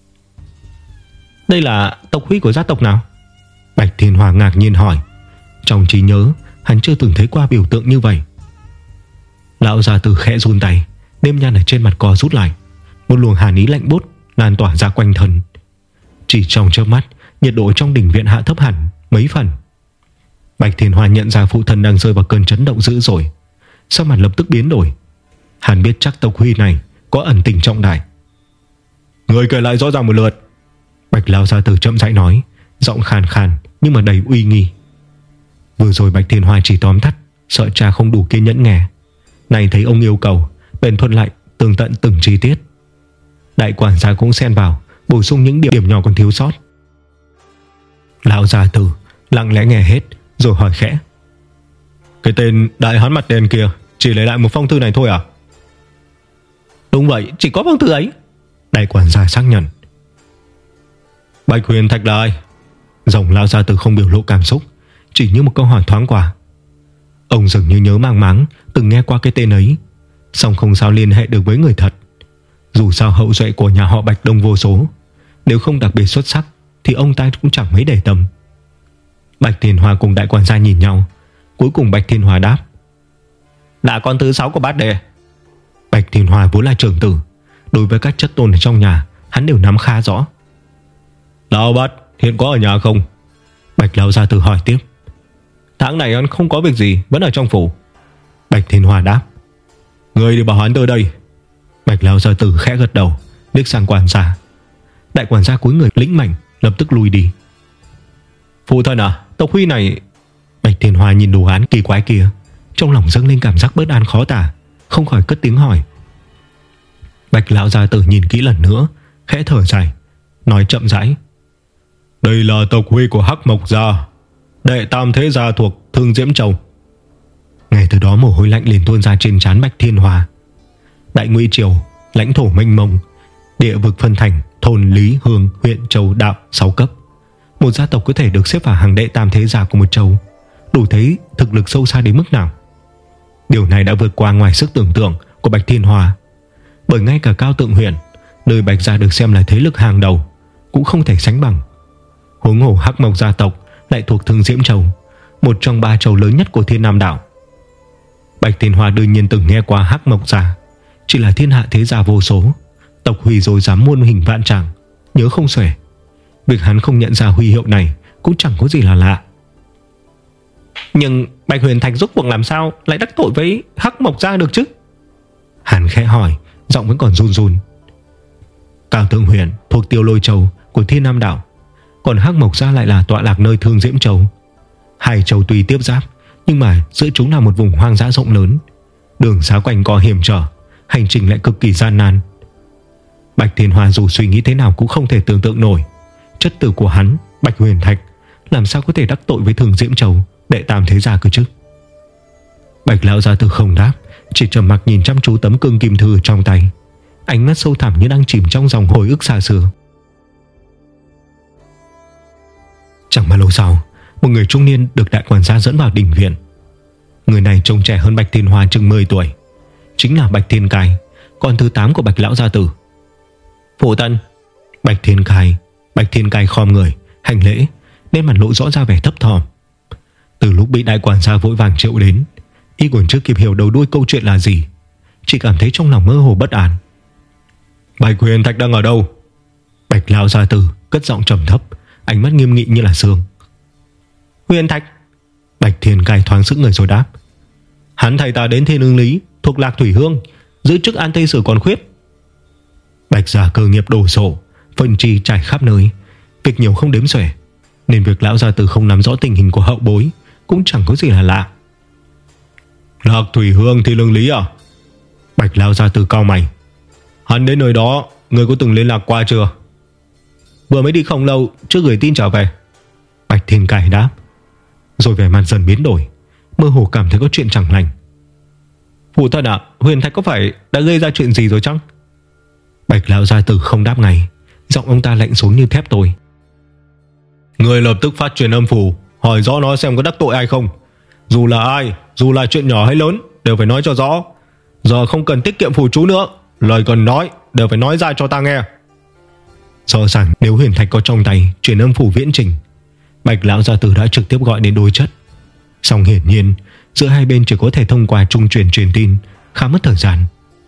A: Đây là tộc huy của gia tộc nào? Bạch Thiên Hoa ngạc nhiên hỏi. Trong trí nhớ hắn chưa từng thấy qua biểu tượng như vậy. Lão gia tử khẽ run tay, nếp nhăn ở trên mặt co rút lại, một luồng hàn ý lạnh buốt lan tỏa ra quanh thân. Chỉ trong chớp mắt, nhiệt độ trong đình viện hạ thấp hẳn mấy phần. Bạch Thiên Hoa nhận ra phụ thân đang rơi vào cơn chấn động dữ dội, sắc mặt lập tức biến đổi. Hắn biết chắc tộc Huy này có ẩn tình trọng đại. Người kể lại rõ ràng một lượt. Bạch lão gia tử chậm rãi nói, giọng khàn khàn nhưng mà đầy uy nghi. Vừa rồi Bạch Thiên Hoa chỉ tóm tắt, sợ cha không đủ kiên nhẫn nghe. Này thấy ông yêu cầu, bèn thuận lại tường tận từng chi tiết. Đại quản gia cũng xen vào, bổ sung những điểm nhỏ còn thiếu sót. Lão gia tử lặng lẽ nghe hết, rồi hỏi khẽ: cái tên đại hán mặt đen kia chỉ lấy lại một phong thư này thôi à? Đúng vậy, chỉ có phong thư ấy. Đại quản gia xác nhận. Bạch huyền thạch là ai? Giọng lão gia tử không biểu lộ cảm xúc, chỉ như một câu hỏi thoáng qua. Ông dường như nhớ mang máng từng nghe qua cái tên ấy, song không sao liên hệ được với người thật. Dù sao hậu duệ của nhà họ Bạch đông vô số, nếu không đặc biệt xuất sắc thì ông ta cũng chẳng mấy để tâm. Bạch Thiên Hoa cùng đại quản gia nhìn nhau, cuối cùng Bạch Thiên Hoa đáp: là con thứ 6 của bát đề. Bạch Thiên Hoa vốn là trưởng tử, đối với các chất tôn ở trong nhà hắn đều nắm khá rõ. Lão Bát hiện có ở nhà không? Bạch lão gia tử hỏi tiếp. Tháng này hắn không có việc gì, vẫn ở trong phủ. Bạch Thiên Hoa đáp. Người đi bảo hắn tới đây. Bạch lão gia tử khẽ gật đầu, liếc sang quản gia. Đại quản gia cúi người lĩnh mệnh, lập tức lùi đi. Phụ thân à, tộc Huy này... Bạch Thiên Hoa nhìn đồ án kỳ quái kia, trong lòng dâng lên cảm giác bất an khó tả, không khỏi cất tiếng hỏi. Bạch lão gia tử nhìn kỹ lần nữa, khẽ thở dài, nói chậm rãi. Đây là tộc Huy của Hắc Mộc gia, đệ tam thế gia thuộc Thương Diễm Châu. Ngày từ đó mồ hôi lạnh liền tuôn ra trên trán Bạch Thiên Hoa. Đại Ngụy Triều, lãnh thổ mênh mông, địa vực phân thành thôn Lý Hương, huyện Châu Đạo 6 cấp. Một gia tộc có thể được xếp vào hàng đệ tam thế gia của một châu, đủ thấy thực lực sâu xa đến mức nào. Điều này đã vượt qua ngoài sức tưởng tượng của Bạch Thiên Hoa, bởi ngay cả Cao Tượng huyện, nơi Bạch gia được xem là thế lực hàng đầu, cũng không thể sánh bằng. Huống hồ Hắc Mộc gia tộc lại thuộc Thương Diễm Châu, một trong 3 châu lớn nhất của Thiên Nam Đạo. Bạch Thiên Hoa đương nhiên từng nghe qua Hắc Mộc gia, Chỉ là thiên hạ thế gia vô số, tộc Huy rồi dám muôn hình vạn trạng, nhớ không xuể. Việc hắn không nhận ra huy hiệu này cũng chẳng có gì là lạ.
B: Nhưng Bạch Huyền Thạch rốt cuộc làm sao lại đắc tội với Hắc Mộc Gia được chứ?
A: Hắn khẽ hỏi, giọng vẫn còn run run. Cao Thượng Huyền thuộc Tiêu Lôi Châu của Thiên Nam Đảo, còn Hắc Mộc Gia lại là tọa lạc nơi Thương Diễm Châu. Hai châu tuy tiếp giáp, nhưng mà giữa chúng là một vùng hoang dã rộng lớn, đường xá quanh co hiểm trở, hành trình lại cực kỳ gian nan. Bạch Thiên Hoa dù suy nghĩ thế nào cũng không thể tưởng tượng nổi, chất tử của hắn, Bạch Huyền Thạch, làm sao có thể đắc tội với Thương Diễm Châu, đệ tam thế gia cơ chứ. Bạch lão gia tử không đáp, chỉ trầm mặc nhìn chăm chú tấm cương kim thư trong tay, ánh mắt sâu thẳm như đang chìm trong dòng hồi ức xa xưa. Chẳng bao lâu sau, một người trung niên được đại quản gia dẫn vào đình viện. Người này trông trẻ hơn Bạch Thiên Hoa chừng 10 tuổi, chính là Bạch Thiên Cai, con thứ 8 của Bạch lão gia tử.
B: Phụ thân.
A: Bạch Thiên Cai khom người hành lễ, nên mặt lộ rõ ra vẻ thấp thỏm. Từ lúc bị đại quản gia vội vàng triệu đến, y còn chưa kịp hiểu đầu đuôi câu chuyện là gì, chỉ cảm thấy trong lòng mơ hồ bất an.
B: Bạch Huyền Thạch đang ở đâu?
A: Bạch lão gia tử cất giọng trầm thấp, ánh mắt nghiêm nghị như là sương.
B: Huyền Thạch?
A: Bạch Thiên Cai thoáng sững người rồi đáp.
B: Hắn thầy ta đến Thiên Ưng Lý thuộc Lạc Thủy Hương, giữ chức An Tây Sử còn khuyết.
A: Bạch gia cơ nghiệp đổ sổ, phân chi trải khắp nơi, việc nhiều không đếm xuể, nên việc lão gia tử không nắm rõ tình hình của hậu bối cũng chẳng có gì là lạ.
B: Lạc Thủy Hương thì Lương Lý à?
A: Bạch lão gia tử cau mày.
B: Hắn đến nơi đó, người có từng liên lạc qua chưa? Vừa mới đi không lâu, chưa gửi tin trở về.
A: Bạch Thiên Cai đáp, rồi vẻ mặt dần biến đổi, mơ hồ cảm thấy có chuyện chẳng lành.
B: Phụ thân ạ, Huyền Thạch có phải đã gây ra chuyện gì rồi chăng?
A: Bạch lão gia tử không đáp ngay, giọng ông ta lạnh xuống như thép tôi.
B: Người lập tức phát truyền âm phủ, hỏi rõ nó xem có đắc tội ai không. Dù là ai, dù là chuyện nhỏ hay lớn, đều phải nói cho rõ. Giờ không cần tiết kiệm phù chú nữa, lời cần nói đều phải nói ra cho ta nghe.
A: Rõ ràng nếu Huyền Thạch có trong tay truyền âm phủ viễn trình, Bạch lão gia tử đã trực tiếp gọi đến đối chất. Song hiển nhiên giữa hai bên chỉ có thể thông qua trung truyền truyền tin, khá mất thời gian.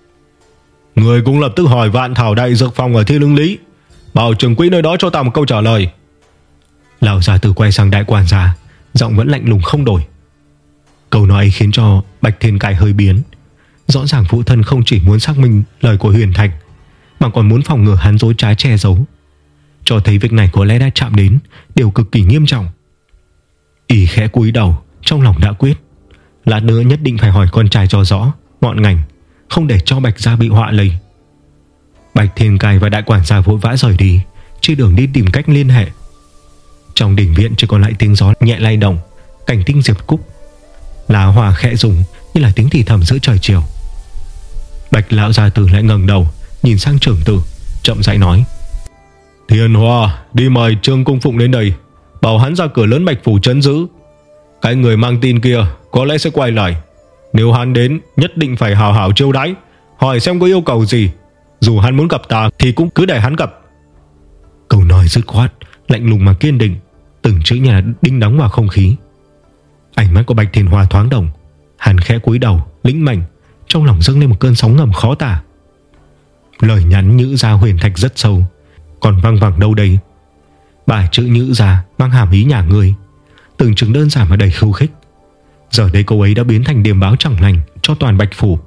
B: Người cũng lập tức hỏi Vạn Thảo Đại Dược Phòng ở Thiên Lương Lý, bảo trưởng quỹ nơi đó cho ta một câu trả lời.
A: Lão gia tử quay sang đại quản gia, giọng vẫn lạnh lùng không đổi. Câu nói khiến cho Bạch Thiên Cai hơi biến. Rõ ràng phụ thân không chỉ muốn xác minh lời của Huyền Thạch, mà còn muốn phòng ngừa hắn dối trá che giấu, cho thấy việc này có lẽ đã chạm đến điều cực kỳ nghiêm trọng. Y khẽ cúi đầu, trong lòng đã quyết, lát nữa nhất định phải hỏi con trai cho rõ ngọn ngành, không để cho Bạch gia bị họa lây. Bạch Thiên Cai và đại quản gia vội vã rời đi, trên đường đi tìm cách liên hệ. Trong đình viện chỉ còn lại tiếng gió nhẹ lay động cành tinh diệp cúc, lá hoa khẽ rung như là tiếng thì thầm giữa trời chiều. Bạch lão gia tử lại ngẩng đầu nhìn sang trưởng tử, chậm rãi nói:
B: Thiên Hoa, đi mời Trương Cung Phụng đến đây, bảo hắn ra cửa lớn Bạch phủ trấn giữ. Cái người mang tin kia có lẽ sẽ quay lại, nếu hắn đến nhất định phải hào hảo chiêu đãi, hỏi xem có yêu cầu gì. Dù hắn muốn gặp ta thì cũng cứ để hắn gặp.
A: Câu nói dứt khoát, lạnh lùng mà kiên định, từng chữ như là đinh đóng vào không khí. Ánh mắt của Bạch Thiên Hoa thoáng động, hắn khẽ cúi đầu lĩnh mệnh, trong lòng dâng lên một cơn sóng ngầm khó tả. Lời nhắn nhữ ra Huyền Thạch rất sâu, còn văng vẳng đâu đây. Bài chữ nhữ ra mang hàm ý nhà người, từng chừng đơn giản mà đầy khiêu khích. Giờ đây câu ấy đã biến thành điềm báo chẳng lành cho toàn Bạch phủ.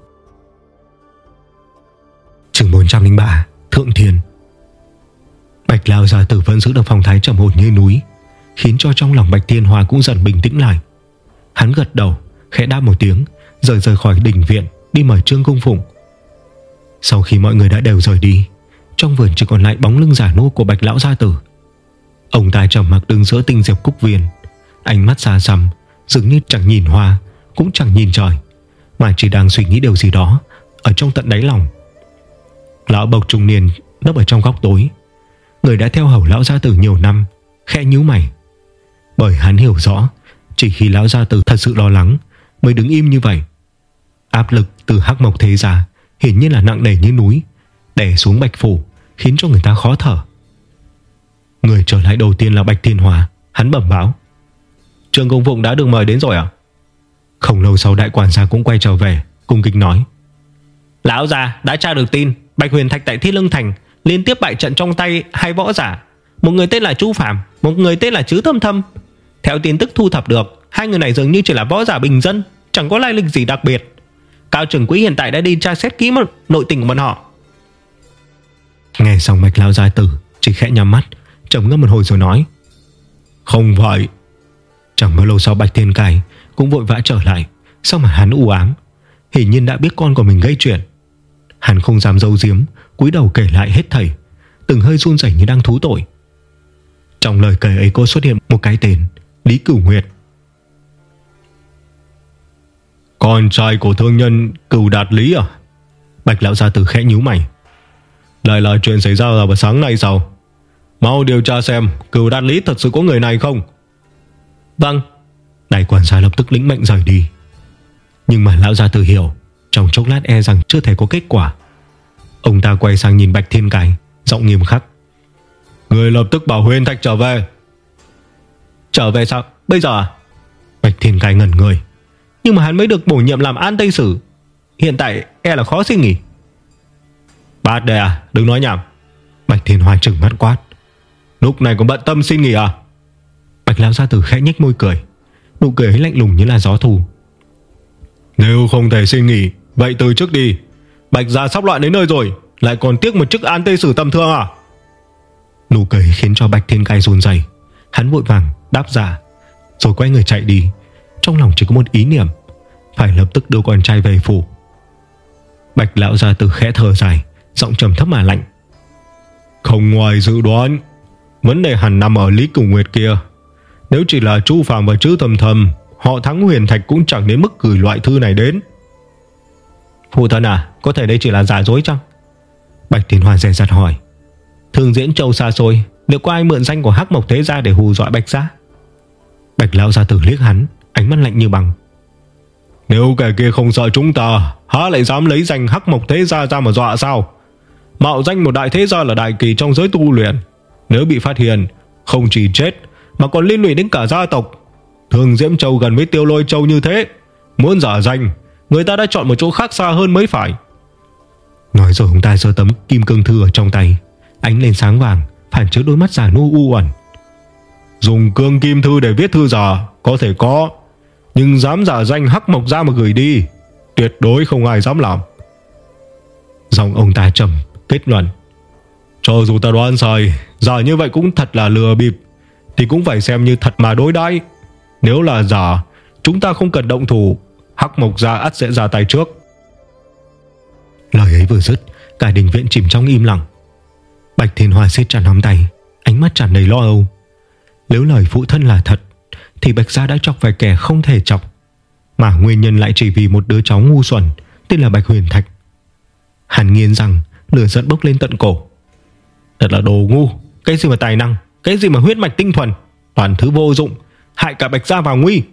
A: Chương 403, Thượng Thiên. Bạch lão gia tử vẫn giữ được phong thái trầm ổn như núi, khiến cho trong lòng Bạch Thiên Hoa cũng dần bình tĩnh lại. Hắn gật đầu khẽ đáp một tiếng, rời khỏi đình viện, đi mời Trương Cung Phụng. Sau khi mọi người đã đều rời đi, trong vườn chỉ còn lại bóng lưng giả nua của Bạch lão gia tử. Ông ta trầm mặc đứng giữa tinh diệp cúc viên, ánh mắt xa xăm, dường như chẳng nhìn hoa cũng chẳng nhìn trời, mà chỉ đang suy nghĩ điều gì đó ở trong tận đáy lòng. Lão bộc trung niên nấp ở trong góc tối, người đã theo hầu lão gia tử nhiều năm, khẽ nhíu mày. Bởi hắn hiểu rõ, chỉ khi lão gia tử thật sự lo lắng mới đứng im như vậy. Áp lực từ Hắc Mộc thế gia hiển nhiên là nặng nề như núi, đè xuống Bạch phủ, khiến cho người ta khó thở. Người trở lại đầu tiên là Bạch Thiên Hoa. Hắn bẩm báo:
B: Trương Cung Phụng đã được mời đến rồi à?
A: Không lâu sau đại quản gia cũng quay trở về, cung kính nói:
B: Lão già đã tra được tin Bạch Huyền Thạch tại Thiên Lương Thành liên tiếp bại trận trong tay hai võ giả, một người tên là Chu Phàm, một người tên là Trứ Thâm Thâm. Theo tin tức thu thập được, hai người này dường như chỉ là võ giả bình dân, chẳng có lai lịch gì đặc biệt. Cao trưởng quỹ hiện tại đã đi tra xét kỹ nội tình của bọn họ.
A: Nghe xong Bạch lão gia tử chỉ khẽ nhắm mắt, trầm ngâm một hồi rồi nói: Không phải. Chẳng bao lâu sau, Bạch Thiên Cai cũng vội vã trở lại, sau mà hắn u ám, hiển nhiên đã biết con của mình gây chuyện. Hắn không dám giấu giếm, cúi đầu kể lại hết thảy, từng hơi run rẩy như đang thú tội. Trong lời kể ấy có xuất hiện một cái tên Lý Cửu Nguyệt, con trai của thương nhân Cửu Đạt Lý à? Bạch lão gia tử khẽ nhíu mày. Lại là chuyện xảy ra vào sáng nay sao? Mau điều tra xem Cửu Đạt Lý thật sự có người này không?
B: Vâng.
A: Đại quản gia lập tức lĩnh mệnh rời đi. Nhưng mà lão gia tử hiểu, trong chốc lát e rằng chưa thể có kết quả. Ông ta quay sang nhìn Bạch Thiên Cai, giọng nghiêm khắc: Người lập tức bảo Huyền Thạch trở về.
B: Trở về sao? Bây giờ à?
A: Bạch Thiên Cai ngẩn người.
B: Nhưng mà hắn mới được bổ nhiệm làm An Tây Sử, hiện tại e là khó xin nghỉ.
A: Bát đây à, đừng nói nhảm. Bạch Thiên Hoa trừng mắt quát: Lúc này còn bận tâm xin nghỉ à? Bạch lão gia tử khẽ nhếch môi cười, nụ cười ấy lạnh lùng như là gió thu. Nếu không thể xin nghỉ, vậy từ trước đi. Bạch gia sắp loạn đến nơi rồi, lại còn tiếc một chức An Tây Sử tầm thường à? Nụ cười khiến cho Bạch Thiên Cai run rẩy. Hắn vội vàng đáp dạ, rồi quay người chạy đi. Trong lòng chỉ có một ý niệm, phải lập tức đưa con trai về phủ. Bạch lão gia tử khẽ thở dài, giọng trầm thấp mà lạnh: Không ngoài dự đoán, vấn đề hẳn nằm ở Lý Cửu Nguyệt kia. Nếu chỉ là Chu Phàm và Trứ Thâm Thâm, họ Thắng Huyền Thạch cũng chẳng đến mức gửi loại thư này đến.
B: Phụ thân à, có thể đây chỉ là giả dối chăng?
A: Bạch Thiên Hoa dè dặt hỏi.
B: Thương Diễn Châu xa xôi, liệu có ai mượn danh của Hắc Mộc Thế Gia để hù dọa Bạch gia?
A: Bạch lão gia tử liếc hắn, ánh mắt lạnh như băng. Nếu kẻ kia không sợ chúng ta, há lại dám lấy danh Hắc Mộc Thế Gia ra mà dọa sao? Mạo danh một đại thế gia là đại kỳ trong giới tu luyện, nếu bị phát hiện, không chỉ chết mà còn liên lụy đến cả gia tộc. Thường Diễm Châu gần với Tiêu Lôi Châu như thế, muốn giả danh, người ta đã chọn một chỗ khác xa hơn mới phải. Nói rồi ông ta giơ tấm kim cương thư ở trong tay, ánh lên sáng vàng, phản chiếu đôi mắt già nua u uẩn. Dùng cương kim thư để viết thư giả có thể có, nhưng dám giả danh Hắc Mộc Gia mà gửi đi, tuyệt đối không ai dám làm. Giọng ông ta trầm kết luận: Cho dù ta đoán sai, giả như vậy cũng thật là lừa bịp, thì cũng phải xem như thật mà đối đãi. Nếu là giả, chúng ta không cần động thủ, Hắc Mộc Gia ắt sẽ ra tay trước. Lời ấy vừa dứt, cả đình viện chìm trong im lặng. Bạch Thiên Hoa siết chặt nắm tay, ánh mắt tràn đầy lo âu. Nếu lời phụ thân là thật, thì Bạch gia đã chọc phải kẻ không thể chọc, mà nguyên nhân lại chỉ vì một đứa cháu ngu xuẩn tên là Bạch Huyền Thạch. Hắn nghiến rằng, lửa giận bốc lên tận cổ. Thật là đồ ngu, cái gì mà tài năng, cái gì mà huyết mạch tinh thuần, toàn thứ vô dụng, hại cả Bạch gia vào nguy.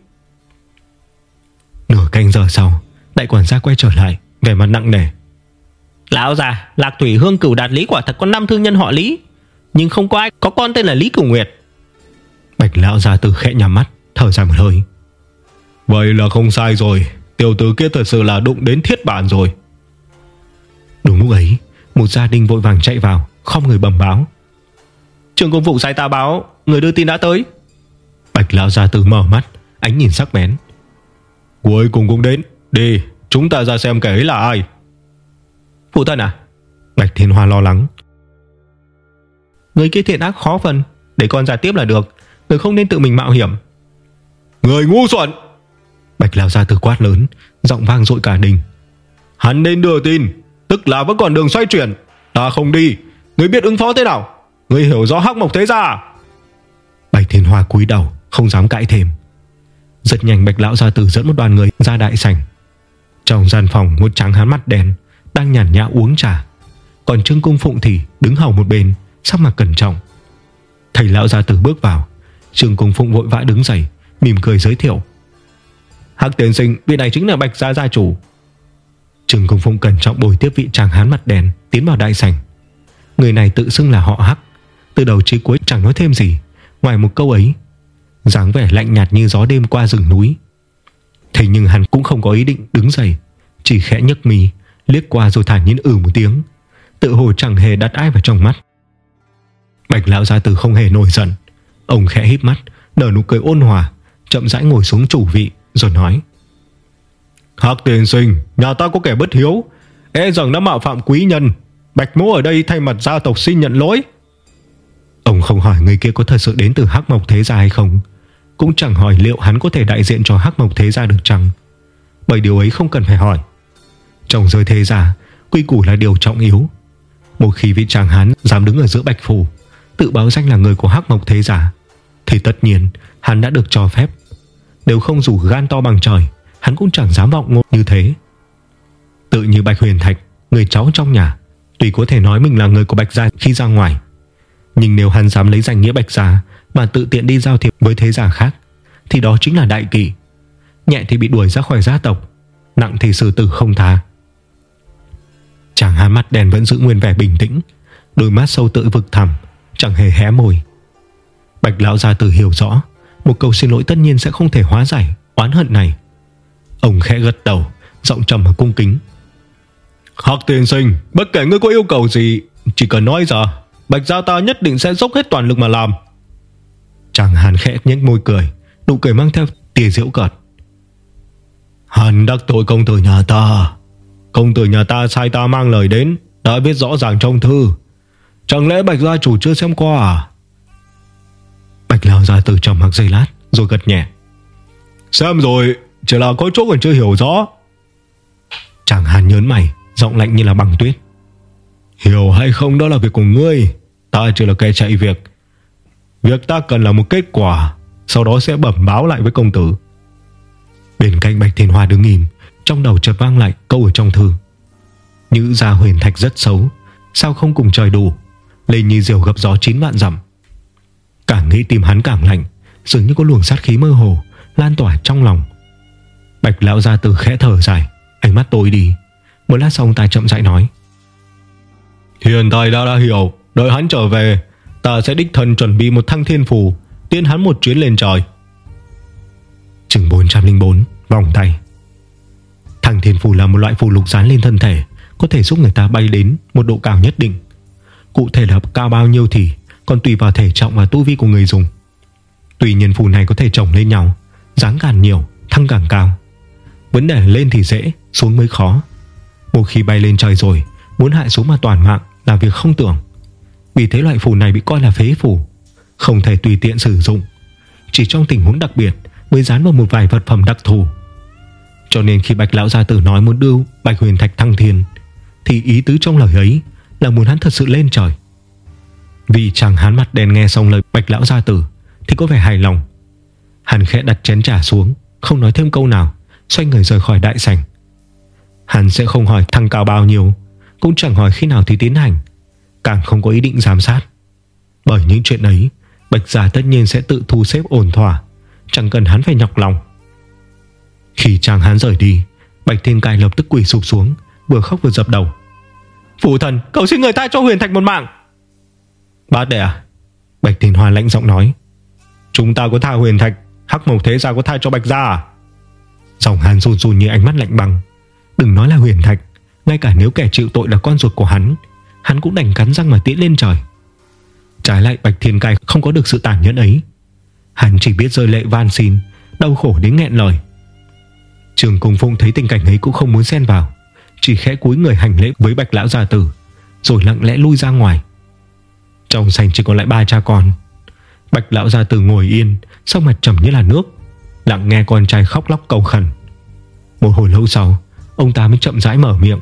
A: Nửa canh giờ sau, đại quản gia quay trở lại, vẻ mặt nặng nề.
B: Lão già, Lạc Thủy Hương Cửu Đạt Lý quả thật có 5 thương nhân họ Lý, nhưng không có ai có con tên là Lý Cửu Nguyệt.
A: Bạch lão gia tử khẽ nhắm mắt, thở dài một hơi. Vậy là không sai rồi, tiểu tử kia thật sự là đụng đến thiết bản rồi. Đúng lúc ấy, một gia đình vội vàng chạy vào, khom người bẩm báo:
B: Trưởng công vụ sai ta báo, người đưa tin đã tới.
A: Bạch lão gia tử mở mắt, ánh nhìn sắc bén. Cuối cùng cũng đến, đi, chúng ta ra xem kẻ ấy là ai.
B: Phụ thân à?
A: Bạch Thiên Hoa lo lắng.
B: Người kia thiện ác khó phân, để con ra tiếp là được, người không nên tự mình mạo hiểm.
A: Người ngu xuẩn! Bạch lão gia tử quát lớn, giọng vang dội cả đình. Hắn nên đưa tin, tức là vẫn còn đường xoay chuyển. Ta không đi, người biết ứng phó thế nào? Người hiểu rõ Hắc Mộc Thế Gia. Bạch Thiên Hoa cúi đầu, không dám cãi thêm. Rất nhanh Bạch lão gia tử dẫn một đoàn người ra đại sảnh. Trong gian phòng, một tráng hán mặt đen đang nhàn nhã uống trà, còn Trương Cung Phụng thì đứng hầu một bên, sắc mặt cẩn trọng. Thầy lão gia tử bước vào, Trương Cung Phụng vội vã đứng dậy, mỉm cười giới thiệu: Hắc tiên sinh, vị này chính là Bạch gia gia chủ. Trương Cung Phụng cẩn trọng bồi tiếp vị tráng hán mặt đen tiến vào đại sảnh. Người này tự xưng là họ Hắc, từ đầu chí cuối chẳng nói thêm gì ngoài một câu ấy, dáng vẻ lạnh nhạt như gió đêm qua rừng núi. Thế nhưng hắn cũng không có ý định đứng dậy, chỉ khẽ nhấc mi, liếc qua rồi thản nhiên một tiếng, tự hồ chẳng hề đặt ai vào trong mắt. Bạch lão gia tử không hề nổi giận. Ông khẽ híp mắt, nở nụ cười ôn hòa, chậm rãi ngồi xuống chủ vị rồi nói: Hắc tiên sinh, nhà ta có kẻ bất hiếu, e rằng đã mạo phạm quý nhân. Bạch mỗ ở đây thay mặt gia tộc xin nhận lỗi. Ông không hỏi người kia có thật sự đến từ Hắc Mộc Thế Gia hay không, cũng chẳng hỏi liệu hắn có thể đại diện cho Hắc Mộc Thế Gia được chăng, bởi điều ấy không cần phải hỏi. Trong giới thế gia, quy củ là điều trọng yếu. Một khi vị chàng hán dám đứng ở giữa Bạch Phủ, tự báo danh là người của Hắc Mộc Thế Gia, thì tất nhiên hắn đã được cho phép. Nếu không dù gan to bằng trời, hắn cũng chẳng dám vọng ngôn như thế. Tự như Bạch Huyền Thạch, người cháu trong nhà, tuy có thể nói mình là người của Bạch gia khi ra ngoài, nhưng nếu hắn dám lấy danh nghĩa Bạch gia mà tự tiện đi giao thiệp với thế gia khác, thì đó chính là đại kỵ. Nhẹ thì bị đuổi ra khỏi gia tộc, nặng thì xử tử không tha. Chàng há mắt đen vẫn giữ nguyên vẻ bình tĩnh, đôi mắt sâu tựa vực thẳm, chẳng hề hé môi. Bạch lão gia tử hiểu rõ, một câu xin lỗi tất nhiên sẽ không thể hóa giải oán hận này. Ông khẽ gật đầu, giọng trầm và cung kính: Hắc tiên sinh, bất kể ngươi có yêu cầu gì, chỉ cần nói ra, Bạch gia ta nhất định sẽ dốc hết toàn lực mà làm. Chàng hàn khẽ nhếch môi cười, nụ cười mang theo tia giễu cợt: Hắn đắc tội công tử nhà ta. Công tử nhà ta sai ta mang lời đến, đã viết rõ ràng trong thư. Chẳng lẽ Bạch gia chủ chưa xem qua à? Bạch lão gia tử trầm mặc giây lát rồi gật nhẹ: Xem rồi, chỉ là có chỗ còn chưa hiểu rõ. Chàng hàn nhớn mày, giọng lạnh như là băng tuyết: Hiểu hay không đó là việc của ngươi, ta chỉ là kẻ chạy việc. Việc ta cần là một kết quả, sau đó sẽ bẩm báo lại với công tử. Bên cạnh Bạch Thiên Hoa đứng im, trong đầu chợt vang lại câu ở trong thư: Nhữ gia huyền thạch rất xấu, sao không cùng trời đủ, lên như diều gặp gió 9 vạn dặm. Càng nghĩ tim hắn càng lạnh, dường như có luồng sát khí mơ hồ lan tỏa trong lòng. Bạch lão gia tử khẽ thở dài, ánh mắt tối đi. Một lát sau ông ta chậm rãi nói: Hiện tại đã hiểu, đợi hắn trở về, ta sẽ đích thân chuẩn bị một thăng thiên phù, tiễn hắn một chuyến lên trời. Chừng 404 vòng tay. Thăng thiên phù là một loại phù lục dán lên thân thể, có thể giúp người ta bay đến một độ cao nhất định. Cụ thể là cao bao nhiêu thì còn tùy vào thể trọng và tu vi của người dùng. Tuy nhiên phù này có thể chồng lên nhau, dán càng nhiều thăng càng cao. Vấn đề lên thì dễ, xuống mới khó. Một khi bay lên trời rồi, muốn hạ xuống mà toàn mạng là việc không tưởng. Vì thế loại phù này bị coi là phế phù, không thể tùy tiện sử dụng, chỉ trong tình huống đặc biệt mới dán vào một vài vật phẩm đặc thù. Cho nên khi Bạch lão gia tử nói muốn đưa Bạch Huyền Thạch thăng thiên, thì ý tứ trong lời ấy là muốn hắn thật sự lên trời. Vì chàng hán mặt đen nghe xong lời Bạch lão gia tử thì có vẻ hài lòng. Hắn khẽ đặt chén trà xuống, không nói thêm câu nào, xoay người rời khỏi đại sảnh. Hắn sẽ không hỏi thăng cao bao nhiêu, cũng chẳng hỏi khi nào thì tiến hành, càng không có ý định giám sát. Bởi những chuyện ấy, Bạch gia tất nhiên sẽ tự thu xếp ổn thỏa, chẳng cần hắn phải nhọc lòng. Khi chàng hán rời đi, Bạch Thiên Cai lập tức quỳ sụp xuống, vừa khóc vừa dập đầu: Phụ thần, cầu xin người ta cho Huyền Thạch một mạng. Bác đệ à? Bạch Thiên Hoa lạnh giọng nói: Chúng ta có tha Huyền Thạch, Hắc Mộc Thế Gia có tha cho Bạch gia à? Giọng hắn run run như ánh mắt lạnh băng. Đừng nói là Huyền Thạch, ngay cả nếu kẻ chịu tội là con ruột của hắn cũng đành cắn răng mà tiễn lên trời. Trái lại Bạch Thiên Cai không có được sự tàn nhẫn ấy. Hắn chỉ biết rơi lệ van xin, đau khổ đến nghẹn lời. Trường Cung Phụng thấy tình cảnh ấy cũng không muốn xen vào, chỉ khẽ cúi người hành lễ với Bạch lão gia tử, rồi lặng lẽ lui ra ngoài. Trong sảnh chỉ còn lại 3 cha con. Bạch lão gia tử ngồi yên, sắc mặt trầm như là nước, lặng nghe con trai khóc lóc cầu khẩn. Một hồi lâu sau, ông ta mới chậm rãi mở miệng: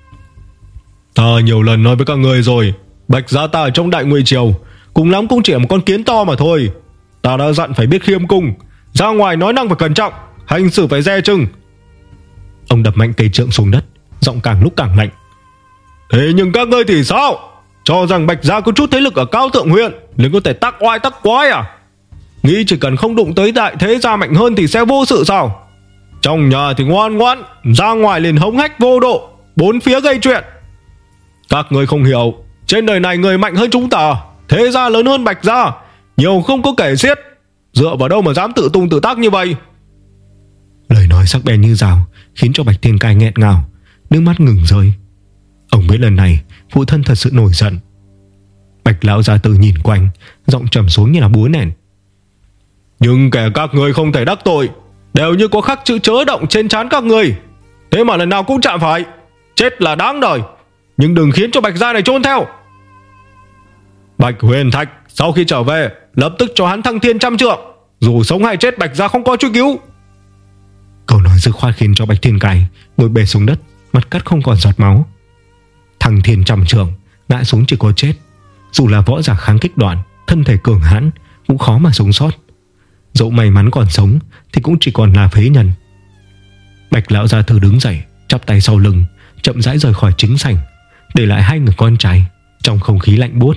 A: Ta nhiều lần nói với các người rồi, Bạch gia ta ở trong Đại Ngụy Triều cùng lắm cũng chỉ là một con kiến to mà thôi. Ta đã dặn phải biết khiêm cung, ra ngoài nói năng phải cẩn trọng, hành xử phải dè chừng. Ông đập mạnh cây trượng xuống đất, giọng càng lúc càng lạnh: Thế nhưng các ngươi thì sao? Cho rằng Bạch gia có chút thế lực ở Cao Thượng huyện nên có thể tắc oai tắc quái à? Nghĩ chỉ cần không đụng tới đại thế gia mạnh hơn thì sẽ vô sự sao? Trong nhà thì ngoan ngoãn, ra ngoài liền hống hách vô độ, bốn phía gây chuyện. Các ngươi không hiểu, trên đời này người mạnh hơn chúng ta, thế gia lớn hơn Bạch gia, nhiều không có kể xiết. Dựa vào đâu mà dám tự tung tự tác như vậy? Lời nói sắc bén như rào khiến cho Bạch Thiên Cai nghẹn ngào, nước mắt ngừng rơi. Ông biết lần này phụ thân thật sự nổi giận. Bạch lão gia tử nhìn quanh, giọng trầm xuống như là búa nện. Nhưng kẻ các người không thể đắc tội, đều như có khắc chữ chớ động trên trán các người, thế mà lần nào cũng chạm phải. Chết là đáng đời, nhưng đừng khiến cho Bạch gia này trốn theo. Bạch Huyền Thạch sau khi trở về lập tức cho hắn thăng thiên 100 trượng, dù sống hay chết Bạch gia không có truy cứu. Câu nói dứt khoát khiến cho Bạch Thiên Cai ngồi bệt xuống đất, mặt cắt không còn giọt máu. Thăng thiên 100 trượng, ngã xuống chỉ có chết. Dù là võ giả kháng kích đoạn, thân thể cường hãn cũng khó mà sống sót. Dẫu may mắn còn sống thì cũng chỉ còn là phế nhân. Bạch lão gia tử đứng dậy, chắp tay sau lưng, chậm rãi rời khỏi chính sảnh, để lại hai người con trai trong không khí lạnh buốt.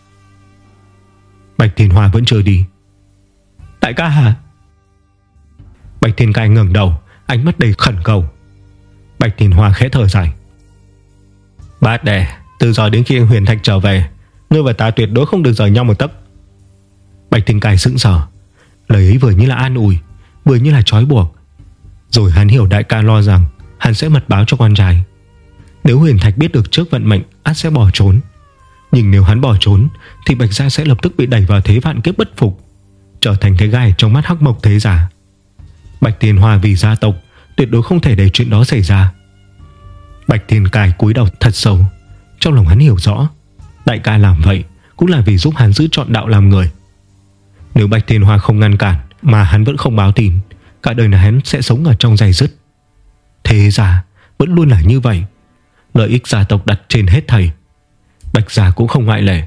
A: Bạch Thiên Hoa vẫn chưa đi. Đại ca hả? Bạch Thiên Cai ngẩng đầu, ánh mắt đầy khẩn cầu. Bạch Thiên Hoa khẽ thở dài. Bát đệ, từ giờ đến khi Huyền Thạch trở về, ngươi và ta tuyệt đối không được rời nhau một tấc. Bạch Thiên Cai sững sờ. Lời ấy vừa như là an ủi, vừa như là trói buộc. Rồi hắn hiểu đại ca lo rằng hắn sẽ mật báo cho con trai. Nếu Huyền Thạch biết được trước vận mệnh, ắt sẽ bỏ trốn. Nhưng nếu hắn bỏ trốn thì Bạch gia sẽ lập tức bị đẩy vào thế vạn kiếp bất phục, trở thành cái gai trong mắt hắc mộc thế giả. Bạch Thiên Hoa vì gia tộc tuyệt đối không thể để chuyện đó xảy ra. Bạch Thiên Cai cúi đầu thật sâu. Trong lòng hắn hiểu rõ, đại ca làm vậy cũng là vì giúp hắn giữ trọn đạo làm người. Nếu Bạch Thiên Hoa không ngăn cản mà hắn vẫn không báo tin, cả đời này hắn sẽ sống ở trong giày dứt. Thế ra vẫn luôn là như vậy, lợi ích gia tộc đặt trên hết thảy. Bạch gia cũng không ngoại lệ.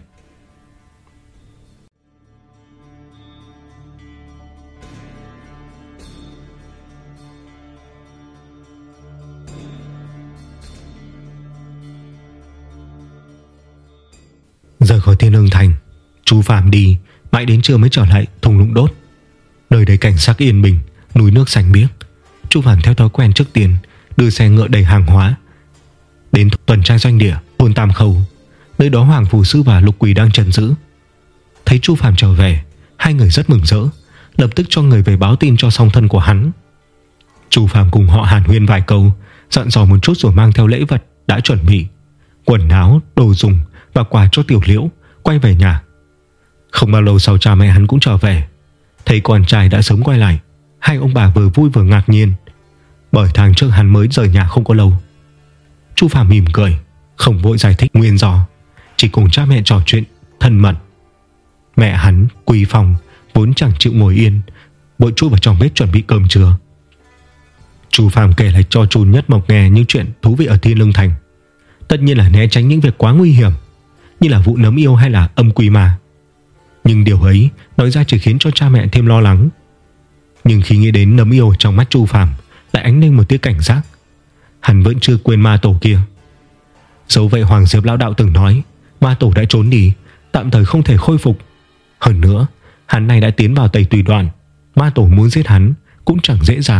A: Rời khỏi Thiên Hưng Thành, Chu Phàm đi mãi đến trưa mới trở lại thung lũng đốt. Nơi đây cảnh sắc yên bình, núi nước xanh biếc. Chu Phàm theo thói quen trước tiên đưa xe ngựa đầy hàng hóa đến tuần tra doanh địa thôn Tam Khâu. Nơi đó Hoàng Phù Sư và Lục Quỳ đang trấn giữ. Thấy Chu Phàm trở về, hai người rất mừng rỡ, lập tức cho người về báo tin cho song thân của hắn. Chu Phàm cùng họ hàn huyên vài câu, dặn dò một chút rồi mang theo lễ vật đã chuẩn bị, quần áo, đồ dùng và quà cho Tiểu Liễu, quay về nhà. Không bao lâu sau cha mẹ hắn cũng trở về. Thấy con trai đã sớm quay lại, hai ông bà vừa vui vừa ngạc nhiên, bởi tháng trước hắn mới rời nhà không có lâu. Chu Phàm mỉm cười, không vội giải thích nguyên do, chỉ cùng cha mẹ trò chuyện thân mật. Mẹ hắn, Quý Phong, vốn chẳng chịu ngồi yên, vội chui vào trong bếp chuẩn bị cơm trưa. Chu Phàm kể lại cho Chu Nhất Mộc nghe những chuyện thú vị ở Thiên Lương Thành. Tất nhiên là né tránh những việc quá nguy hiểm, như là vụ nấm yêu hay là âm quỷ ma. Nhưng điều ấy nói ra chỉ khiến cho cha mẹ thêm lo lắng. Nhưng khi nghĩ đến nấm yêu trong mắt Chu Phàm lại ánh lên một tia cảnh giác. Hắn vẫn chưa quên ma tổ kia. Dẫu vậy Hoàng Diệp lão đạo từng nói ma tổ đã trốn đi, tạm thời không thể khôi phục. Hơn nữa hắn này đã tiến vào Tây Tùy Đoàn, ma tổ muốn giết hắn cũng chẳng dễ dàng.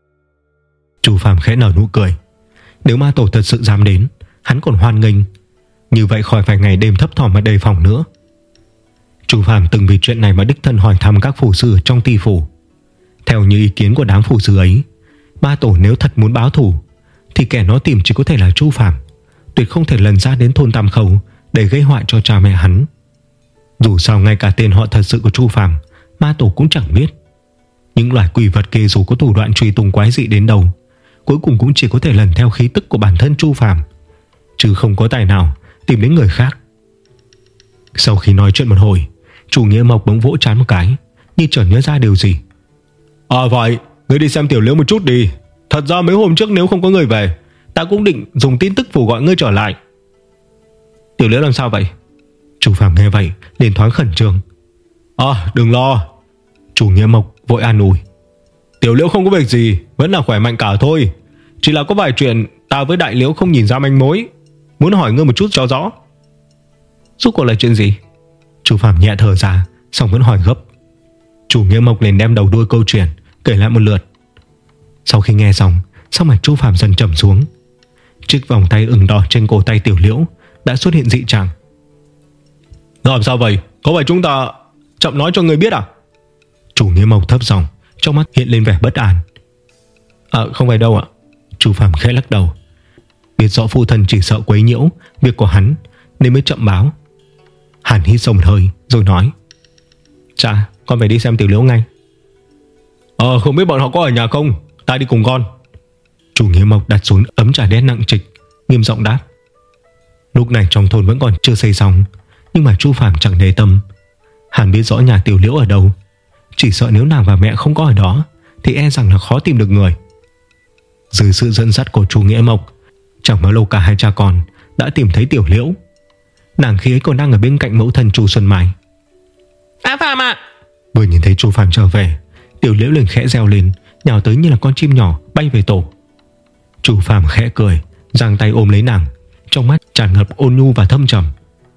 A: Chu Phàm khẽ nở nụ cười. Nếu ma tổ thật sự dám đến, hắn còn hoan nghênh. Như vậy khỏi phải ngày đêm thấp thỏm mà đề phòng nữa. Chu Phàm từng vì chuyện này mà đích thân hỏi thăm các phù sư trong Ti phủ. Theo như ý kiến của đám phù sư ấy, ma tổ nếu thật muốn báo thù thì kẻ nó tìm chỉ có thể là Chu Phàm, tuyệt không thể lần ra đến thôn Tam Khâu để gây họa cho cha mẹ hắn. Dù sao ngay cả tên họ thật sự của Chu Phàm ma tổ cũng chẳng biết. Những loài quỷ vật kia dù có thủ đoạn truy tung quái dị đến đâu, cuối cùng cũng chỉ có thể lần theo khí tức của bản thân Chu Phàm, chứ không có tài nào tìm đến người khác. Sau khi nói chuyện một hồi, Chủ Nghĩa Mộc bỗng vỗ trán một cái, như chợt nhớ ra điều gì. Vậy ngươi đi xem Tiểu Liễu một chút đi. Thật ra mấy hôm trước nếu không có người về, ta cũng định dùng tin tức phủ gọi ngươi trở lại. Tiểu Liễu làm sao vậy? Chu Phàm nghe vậy liền thoáng khẩn trương. Đừng lo. Chủ Nghĩa Mộc vội an ủi. Tiểu Liễu không có việc gì, vẫn là khỏe mạnh cả thôi. Chỉ là có vài chuyện ta với Đại Liễu không nhìn ra manh mối, muốn hỏi ngươi một chút cho rõ. Rốt cuộc là chuyện gì? Chu Phàm nhẹ thở ra, xong vẫn hỏi gấp. Chủ Nghĩa Mộc liền đem đầu đuôi câu chuyện kể lại một lượt. Sau khi nghe xong, sắc mặt Chu Phàm dần trầm xuống. Chiếc vòng tay ửng đỏ trên cổ tay Tiểu Liễu đã xuất hiện dị trạng. Làm sao vậy? Có phải chúng ta chậm nói cho người biết à? Chủ Nghĩa Mộc thấp giọng, trong mắt hiện lên vẻ bất an. Không phải đâu ạ. Chu Phàm khẽ lắc đầu. biết rõ phụ thân chỉ sợ quấy nhiễu việc của hắn nên mới chậm báo. Hắn hít sâu một hơi rồi nói: Cha, con phải đi xem Tiểu Liễu ngay. Không biết bọn họ có ở nhà không, ta đi cùng con. Chủ Nghĩa Mộc đặt xuống ấm trà đen nặng trịch, nghiêm giọng đáp. Lúc này trong thôn vẫn còn chưa xây xong, nhưng mà Chu Phàm chẳng để tâm. Hắn biết rõ nhà Tiểu Liễu ở đâu, chỉ sợ nếu nàng và mẹ không có ở đó thì e rằng là khó tìm được người. Dưới sự dẫn dắt của Chủ Nghĩa Mộc, chẳng bao lâu cả hai cha con đã tìm thấy Tiểu Liễu. Nàng khi ấy còn đang ở bên cạnh mẫu thân Chu Xuân Mai.
B: A Phàm ạ!
A: Vừa nhìn thấy Chu Phàm trở về, Tiểu Liễu liền khẽ reo lên, nhào tới như là con chim nhỏ bay về tổ. Chu Phàm khẽ cười, giang tay ôm lấy nàng, trong mắt tràn ngập ôn nhu và thâm trầm.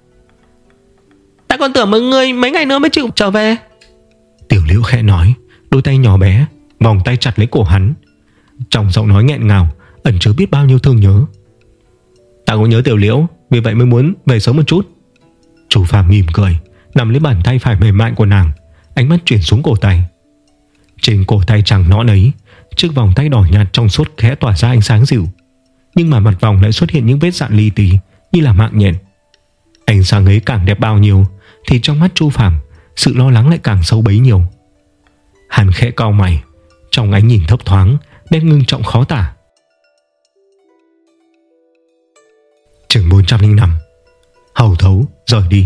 B: Ta còn tưởng mọi người mấy ngày nữa mới chịu trở về.
A: Tiểu Liễu khẽ nói, đôi tay nhỏ bé vòng tay chặt lấy cổ hắn, trong giọng nói nghẹn ngào ẩn chứa biết bao nhiêu thương nhớ. Ta cũng nhớ Tiểu Liễu, vì vậy mới muốn về sớm một chút. Chu Phàm mỉm cười, nắm lấy bàn tay phải mềm mại của nàng, ánh mắt chuyển xuống cổ tay. Trên cổ tay trắng nõn ấy, chiếc vòng tay đỏ nhạt trong suốt khẽ tỏa ra ánh sáng dịu, nhưng mà mặt vòng lại xuất hiện những vết dạn li tí như là mạng nhện. Ánh sáng ấy càng đẹp bao nhiêu thì trong mắt Chu Phàm sự lo lắng lại càng sâu bấy nhiêu. Hắn khẽ cau mày, trong ánh nhìn thấp thoáng nét ngưng trọng khó tả. Chương 405. Hầu thấu rời đi.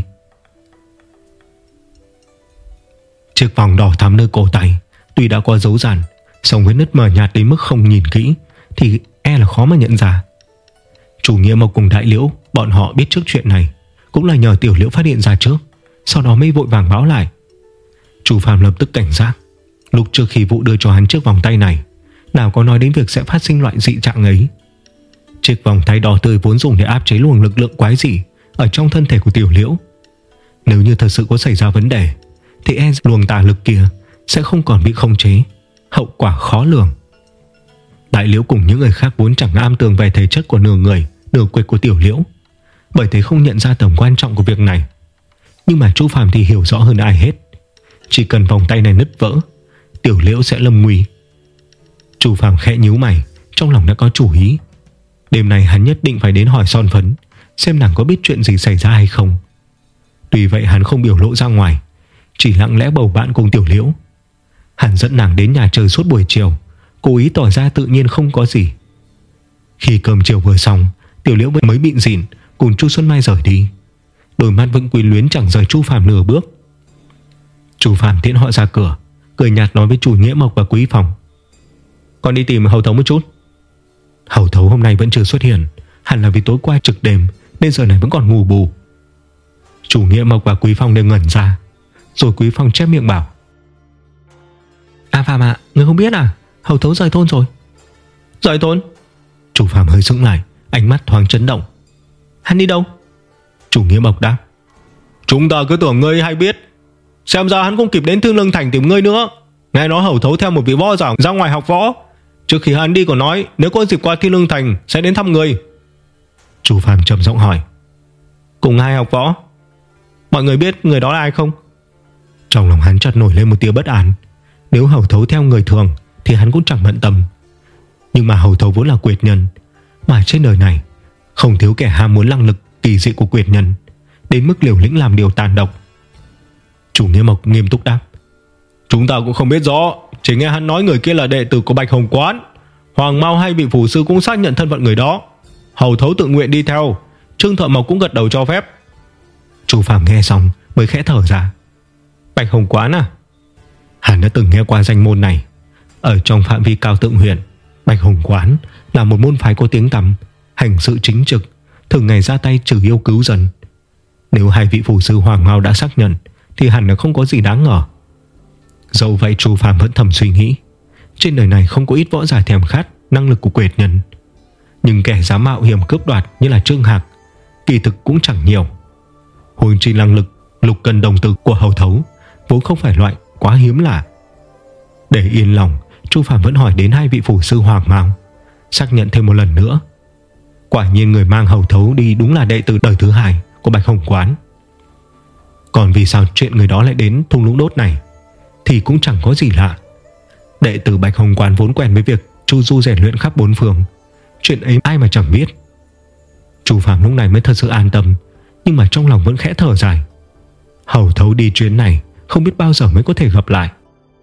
A: Chiếc vòng đỏ thắm nơi cổ tay tuy đã có dấu ràn, song với nứt mờ nhạt đến mức không nhìn kỹ thì e là khó mà nhận ra. Chủ Nghĩa Mộc cùng Đại Liễu bọn họ biết trước chuyện này cũng là nhờ Tiểu Liễu phát hiện ra trước, sau đó mới vội vàng báo lại. Chu Phàm lập tức cảnh giác. Lúc trước khi vụ đưa cho hắn chiếc vòng tay này, nào có nói đến việc sẽ phát sinh loại dị trạng ấy. Chiếc vòng tay đỏ tươi vốn dùng để áp chế luồng lực lượng quái dị ở trong thân thể của Tiểu Liễu. Nếu như thật sự có xảy ra vấn đề thì e luồng tà lực kia sẽ không còn bị khống chế, hậu quả khó lường. Đại Liễu cùng những người khác vốn chẳng am tường về thể chất của nửa người nửa quỷ của Tiểu Liễu, bởi thế không nhận ra tầm quan trọng của việc này. Nhưng mà Chu Phàm thì hiểu rõ hơn ai hết, chỉ cần vòng tay này nứt vỡ, Tiểu Liễu sẽ lâm nguy. Chu Phàm khẽ nhíu mày, trong lòng đã có chủ ý. Đêm nay hắn nhất định phải đến hỏi Son Phấn, xem nàng có biết chuyện gì xảy ra hay không. Tuy vậy hắn không biểu lộ ra ngoài, chỉ lặng lẽ bầu bạn cùng Tiểu Liễu. Hắn dẫn nàng đến nhà chơi suốt buổi chiều, cố ý tỏ ra tự nhiên không có gì. Khi cơm chiều vừa xong, Tiểu Liễu mới bịn rỉn cùng Chu Xuân Mai rời đi, đôi mắt vẫn quyến luyến chẳng rời Chu Phàm nửa bước. Chu Phàm tiễn họ ra cửa, cười nhạt nói với Chủ Nghĩa Mộc và Quý Phòng: Con đi tìm Hầu Thấu một chút. Hầu Thấu hôm nay vẫn chưa xuất hiện, hẳn là vì tối qua trực đêm nên giờ này vẫn còn ngủ bù. Chủ Nghĩa Mộc và Quý Phong đều ngẩn ra, rồi Quý Phong chép miệng bảo: A Phàm ạ, người không biết à, Hầu Thấu rời thôn rồi.
B: Rời thôn?
A: Chủ Phàm hơi sững lại, ánh mắt thoáng chấn động.
B: Hắn đi đâu?
A: Chủ Nghĩa Mộc đáp:
B: Chúng ta cứ tưởng ngươi hay biết, xem ra hắn không kịp đến Thương Lương Thành tìm ngươi nữa. Nghe nói Hầu Thấu theo một vị võ giả ra ngoài học võ, trước khi hắn đi còn nói nếu có dịp qua Thiên Lương Thành sẽ đến thăm ngươi.
A: Chu Phàm trầm giọng hỏi:
B: Cùng ai học võ? Mọi người biết người đó là ai không?
A: Trong lòng hắn chợt nổi lên một tia bất an. Nếu Hầu Thấu theo người thường thì hắn cũng chẳng bận tâm, nhưng mà Hầu Thấu vốn là quyệt nhân, mà trên đời này không thiếu kẻ ham muốn năng lực kỳ dị của quyệt nhân đến mức liều lĩnh làm điều tàn độc. Chủ Nghĩa Mộc nghiêm túc đáp:
B: Chúng ta cũng không biết rõ, chỉ nghe hắn nói người kia là đệ tử của Bạch Hồng Quán. Hoàng Mao hay vị phủ sư cũng xác nhận thân phận người đó. Hầu Thấu tự nguyện đi theo, Trương Thợ Mộc cũng gật đầu cho phép.
A: Chu Phàm nghe xong mới khẽ thở ra.
B: Bạch Hồng Quán à?
A: Hắn đã từng nghe qua danh môn này. Ở trong phạm vi Cao Tượng huyện, Bạch Hồng Quán là một môn phái có tiếng tăm, hành sự chính trực, thường ngày ra tay trừ yêu cứu dân. Nếu hai vị phủ sư Hoàng Mao đã xác nhận thì hẳn là không có gì đáng ngờ. Dẫu vậy Chu Phàm vẫn thầm suy nghĩ, trên đời này không có ít võ giả thèm khát năng lực của quyệt nhân, nhưng kẻ dám mạo hiểm cướp đoạt như là Trương Hạc kỳ thực cũng chẳng nhiều. Huống chi năng lực lục cân đồng tử của Hầu Thấu vốn không phải loại quá hiếm lạ. Để yên lòng, Chu Phàm vẫn hỏi đến hai vị phủ sư Hoàng Mao, xác nhận thêm một lần nữa. Quả nhiên người mang Hầu Thấu đi đúng là đệ tử đời thứ hai của Bạch Hồng Quán. Còn vì sao chuyện người đó lại đến thung lũng đốt này thì cũng chẳng có gì lạ. Đệ tử Bạch Hồng Quán vốn quen với việc chu du rèn luyện khắp bốn phương, chuyện ấy ai mà chẳng biết. Chu Phàm lúc này mới thật sự an tâm, nhưng mà trong lòng vẫn khẽ thở dài. Hầu Thấu đi chuyến này không biết bao giờ mới có thể gặp lại.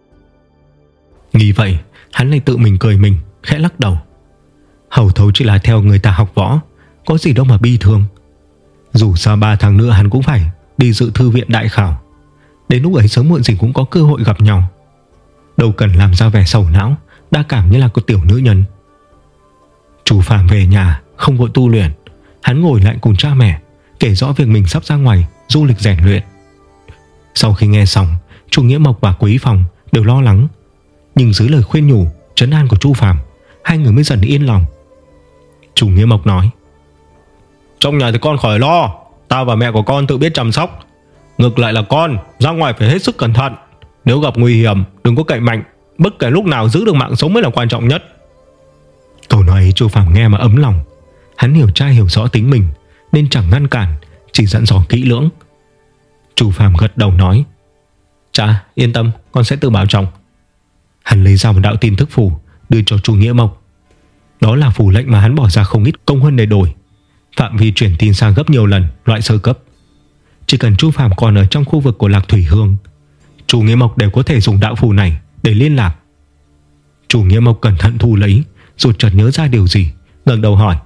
A: Nghĩ vậy, hắn lại tự mình cười mình, khẽ lắc đầu. Hầu Thấu chỉ là theo người ta học võ, có gì đâu mà bi thương. Dù sao 3 tháng nữa hắn cũng phải đi dự thư viện đại khảo, đến lúc ấy sớm muộn gì cũng có cơ hội gặp nhau. Đâu cần làm ra vẻ sầu não, đa cảm như là một tiểu nữ nhân. Chu Phàm về nhà không vội tu luyện, hắn ngồi lại cùng cha mẹ kể rõ việc mình sắp ra ngoài du lịch rèn luyện. Sau khi nghe xong, Chu Nghĩa Mộc và Quý Phong đều lo lắng, nhưng dưới lời khuyên nhủ trấn an của Chu Phàm, hai người mới dần yên lòng. Chu Nghĩa Mộc nói: trong nhà thì con khỏi lo, ta và mẹ của con tự biết chăm sóc. Ngược lại là con ra ngoài phải hết sức cẩn thận, nếu gặp nguy hiểm đừng có cậy mạnh, bất kể lúc nào giữ được mạng sống mới là quan trọng nhất. Câu nói ấy Chu Phàm nghe mà ấm lòng. Hắn hiểu cha hiểu rõ tính mình nên chẳng ngăn cản, chỉ dặn dò kỹ lưỡng. Chu Phàm gật đầu nói: cha yên tâm, con sẽ tự bảo trọng. Hắn lấy ra một đạo tin tức phù đưa cho Chu Nghĩa Mộc. Đó là phù lệnh mà hắn bỏ ra không ít công hơn để đổi, phạm vi chuyển tin sang gấp nhiều lần loại sơ cấp. Chỉ cần Chu Phàm còn ở trong khu vực của Lạc Thủy Hương, Chu Nghĩa Mộc đều có thể dùng đạo phù này để liên lạc. Chu Nghĩa Mộc cẩn thận thu lấy, rồi chợt nhớ ra điều gì, ngẩng đầu hỏi: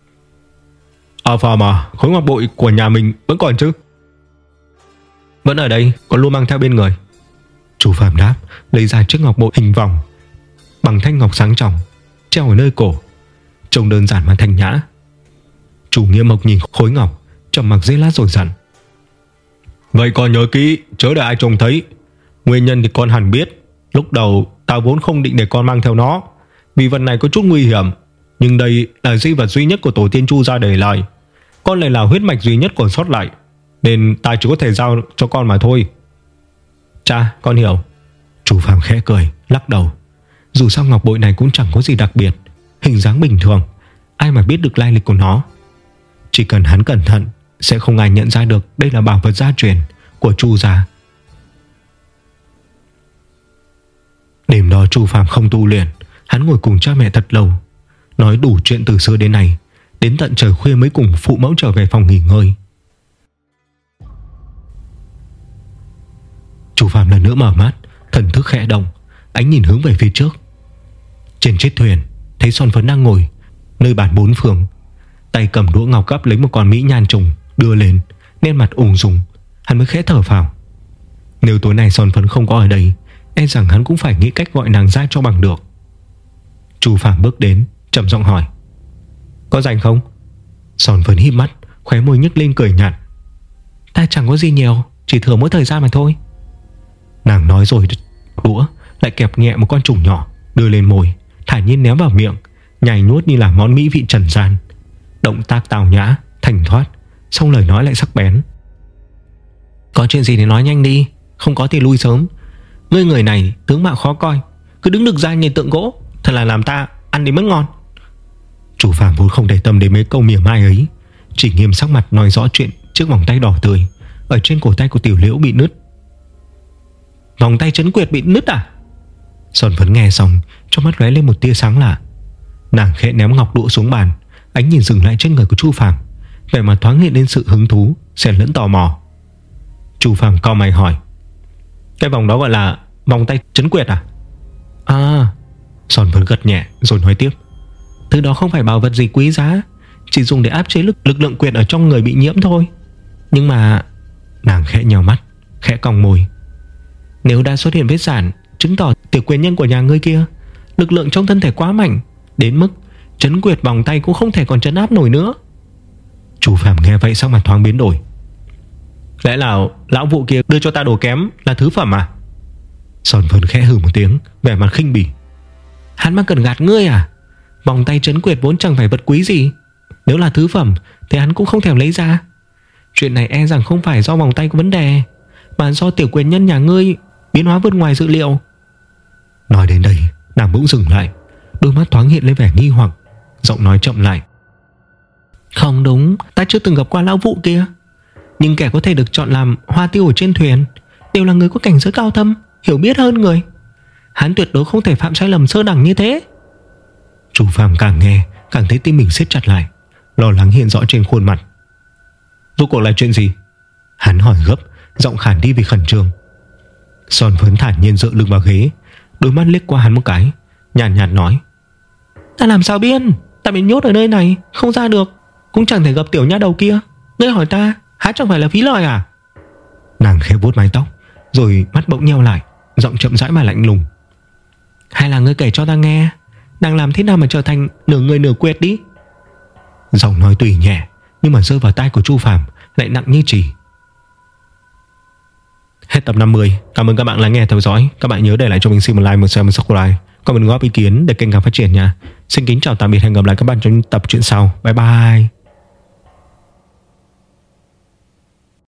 A: Phàm à, khối ngọc bội của nhà mình vẫn còn chứ? Vẫn ở đây, còn luôn mang theo bên người. Chu Phàm đáp, lấy ra chiếc ngọc bội hình vòng bằng thanh ngọc sáng tròng, treo ở nơi cổ, trông đơn giản mà thanh nhã. Chu Nghĩa Mộc nhìn khối ngọc, trầm mặc giây lát rồi dặn: vậy con nhớ kỹ, chớ để ai trông thấy. Nguyên nhân thì con hẳn biết. Lúc đầu ta vốn không định để con mang theo nó, vì vật này có chút nguy hiểm, nhưng đây là di vật duy nhất của tổ tiên Chu gia để lại, con lại là huyết mạch duy nhất còn sót lại, nên ta chỉ có thể giao cho con mà thôi. Cha, con hiểu. Chu Phàm khẽ cười, lắc đầu. Dù sao ngọc bội này cũng chẳng có gì đặc biệt, hình dáng bình thường, ai mà biết được lai lịch của nó. Chỉ cần hắn cẩn thận, sẽ không ai nhận ra được đây là bảo vật gia truyền của Chu gia. Đêm đó Chu Phàm không tu luyện, hắn ngồi cùng cha mẹ thật lâu, nói đủ chuyện từ xưa đến nay, đến tận trời khuya mới cùng phụ mẫu trở về phòng nghỉ ngơi. Chu Phàm lần nữa mở mắt, thần thức khẽ động, ánh nhìn hướng về phía trước. Trên chiếc thuyền, thấy Son Phấn đang ngồi nơi bàn 4 phương, tay cầm đũa ngọc gắp lấy một con mỹ nhan trùng đưa lên, nên mặt ung dung. Hắn mới khẽ thở phào. Nếu tối nay Son Phấn không có ở đây, e rằng hắn cũng phải nghĩ cách gọi nàng ra cho bằng được. Chu Phàm bước đến, trầm giọng hỏi: có rảnh không? Son Phấn híp mắt, khóe môi nhếch lên cười nhạt: ta chẳng có gì nhiều, chỉ thừa mỗi thời gian mà thôi. Nàng nói rồi đũa lại kẹp nhẹ một con trùng nhỏ đưa lên môi, thản nhiên ném vào miệng, nhai nuốt như là món mỹ vị trần gian. Động tác tào nhã, thành thoát, xong lời nói lại sắc bén: có chuyện gì thì nói nhanh đi, không có thì lui sớm. Ngươi người này tướng mạo khó coi, cứ đứng được ra như tượng gỗ, thật là làm ta ăn đi mất ngon. Chu Phàm vốn không để tâm đến mấy câu mỉa mai ấy, chỉ nghiêm sắc mặt nói rõ chuyện chiếc vòng tay đỏ tươi ở trên cổ tay của Tiểu Liễu bị nứt. Vòng tay trấn quyệt bị nứt à? Son Phấn nghe xong, trong mắt lóe lên một tia sáng lạ. Nàng khẽ ném ngọc đũa xuống bàn, ánh nhìn dừng lại trên người của Chu Phàm, vẻ mặt thoáng hiện lên sự hứng thú xen lẫn tò mò. Chu Phàm cau mày hỏi: cái vòng đó gọi là vòng tay trấn quyệt à? À. Son Phấn gật nhẹ rồi nói tiếp: thứ đó không phải bảo vật gì quý giá, chỉ dùng để áp chế lực lượng quyệt ở trong người bị nhiễm thôi. Nhưng mà... Nàng khẽ nhào mắt, khẽ cong môi: nếu đã xuất hiện vết rạn, chứng tỏ tiểu quyền nhân của nhà ngươi kia lực lượng trong thân thể quá mạnh, đến mức trấn quyệt vòng tay cũng không thể còn trấn áp nổi nữa. Chu Phàm nghe vậy sắc mặt thoáng biến đổi: lẽ nào lão vụ kia đưa cho ta đồ kém là thứ phẩm à? Son Phấn khẽ hừ một tiếng, vẻ mặt khinh bỉ: hắn mà cần gạt ngươi à? Vòng tay trấn quyệt vốn chẳng phải vật quý gì, nếu là thứ phẩm thì hắn cũng không thèm lấy ra. Chuyện này e rằng không phải do vòng tay có vấn đề, mà do tiểu quyền nhân nhà ngươi biến hóa vượt ngoài dự liệu. Nói đến đây, nàng bỗng dừng lại, đôi mắt thoáng hiện lên vẻ nghi hoặc, giọng nói chậm lại: không đúng, ta chưa từng gặp qua lão vụ kia, nhưng kẻ có thể được chọn làm hoa tiêu ở trên thuyền đều là người có cảnh giới cao thâm, hiểu biết hơn người. Hắn tuyệt đối không thể phạm sai lầm sơ đẳng như thế. Chu Phàm càng nghe càng thấy tim mình siết chặt lại, lo lắng hiện rõ trên khuôn mặt. Rốt cuộc là chuyện gì? Hắn hỏi gấp, giọng khản đi vì khẩn trương. Son Phấn thản nhiên dựa lưng vào ghế, đôi mắt liếc qua hắn một cái, nhàn nhạt nói: Ta làm sao biết, ta bị nhốt ở nơi này, không ra được, cũng chẳng thể gặp tiểu nha đầu kia. Ngươi hỏi ta, há chẳng phải là phí lời à? Nàng khẽ vuốt mái tóc, rồi mắt bỗng nheo lại, giọng chậm rãi mà lạnh lùng: Hay là ngươi kể cho ta nghe, nàng làm thế nào mà trở thành nửa người nửa quệt đi? Giọng nói tùy nhẹ, nhưng mà rơi vào tai của Chu Phàm lại nặng như chì. Hết tập 50. Cảm ơn các bạn lắng nghe theo dõi. Các bạn nhớ để lại cho mình xin một like, một share, một subscribe, còn mình góp ý kiến để kênh càng phát triển nha. Xin kính chào tạm biệt, hẹn gặp lại các bạn trong tập truyện sau. Bye bye.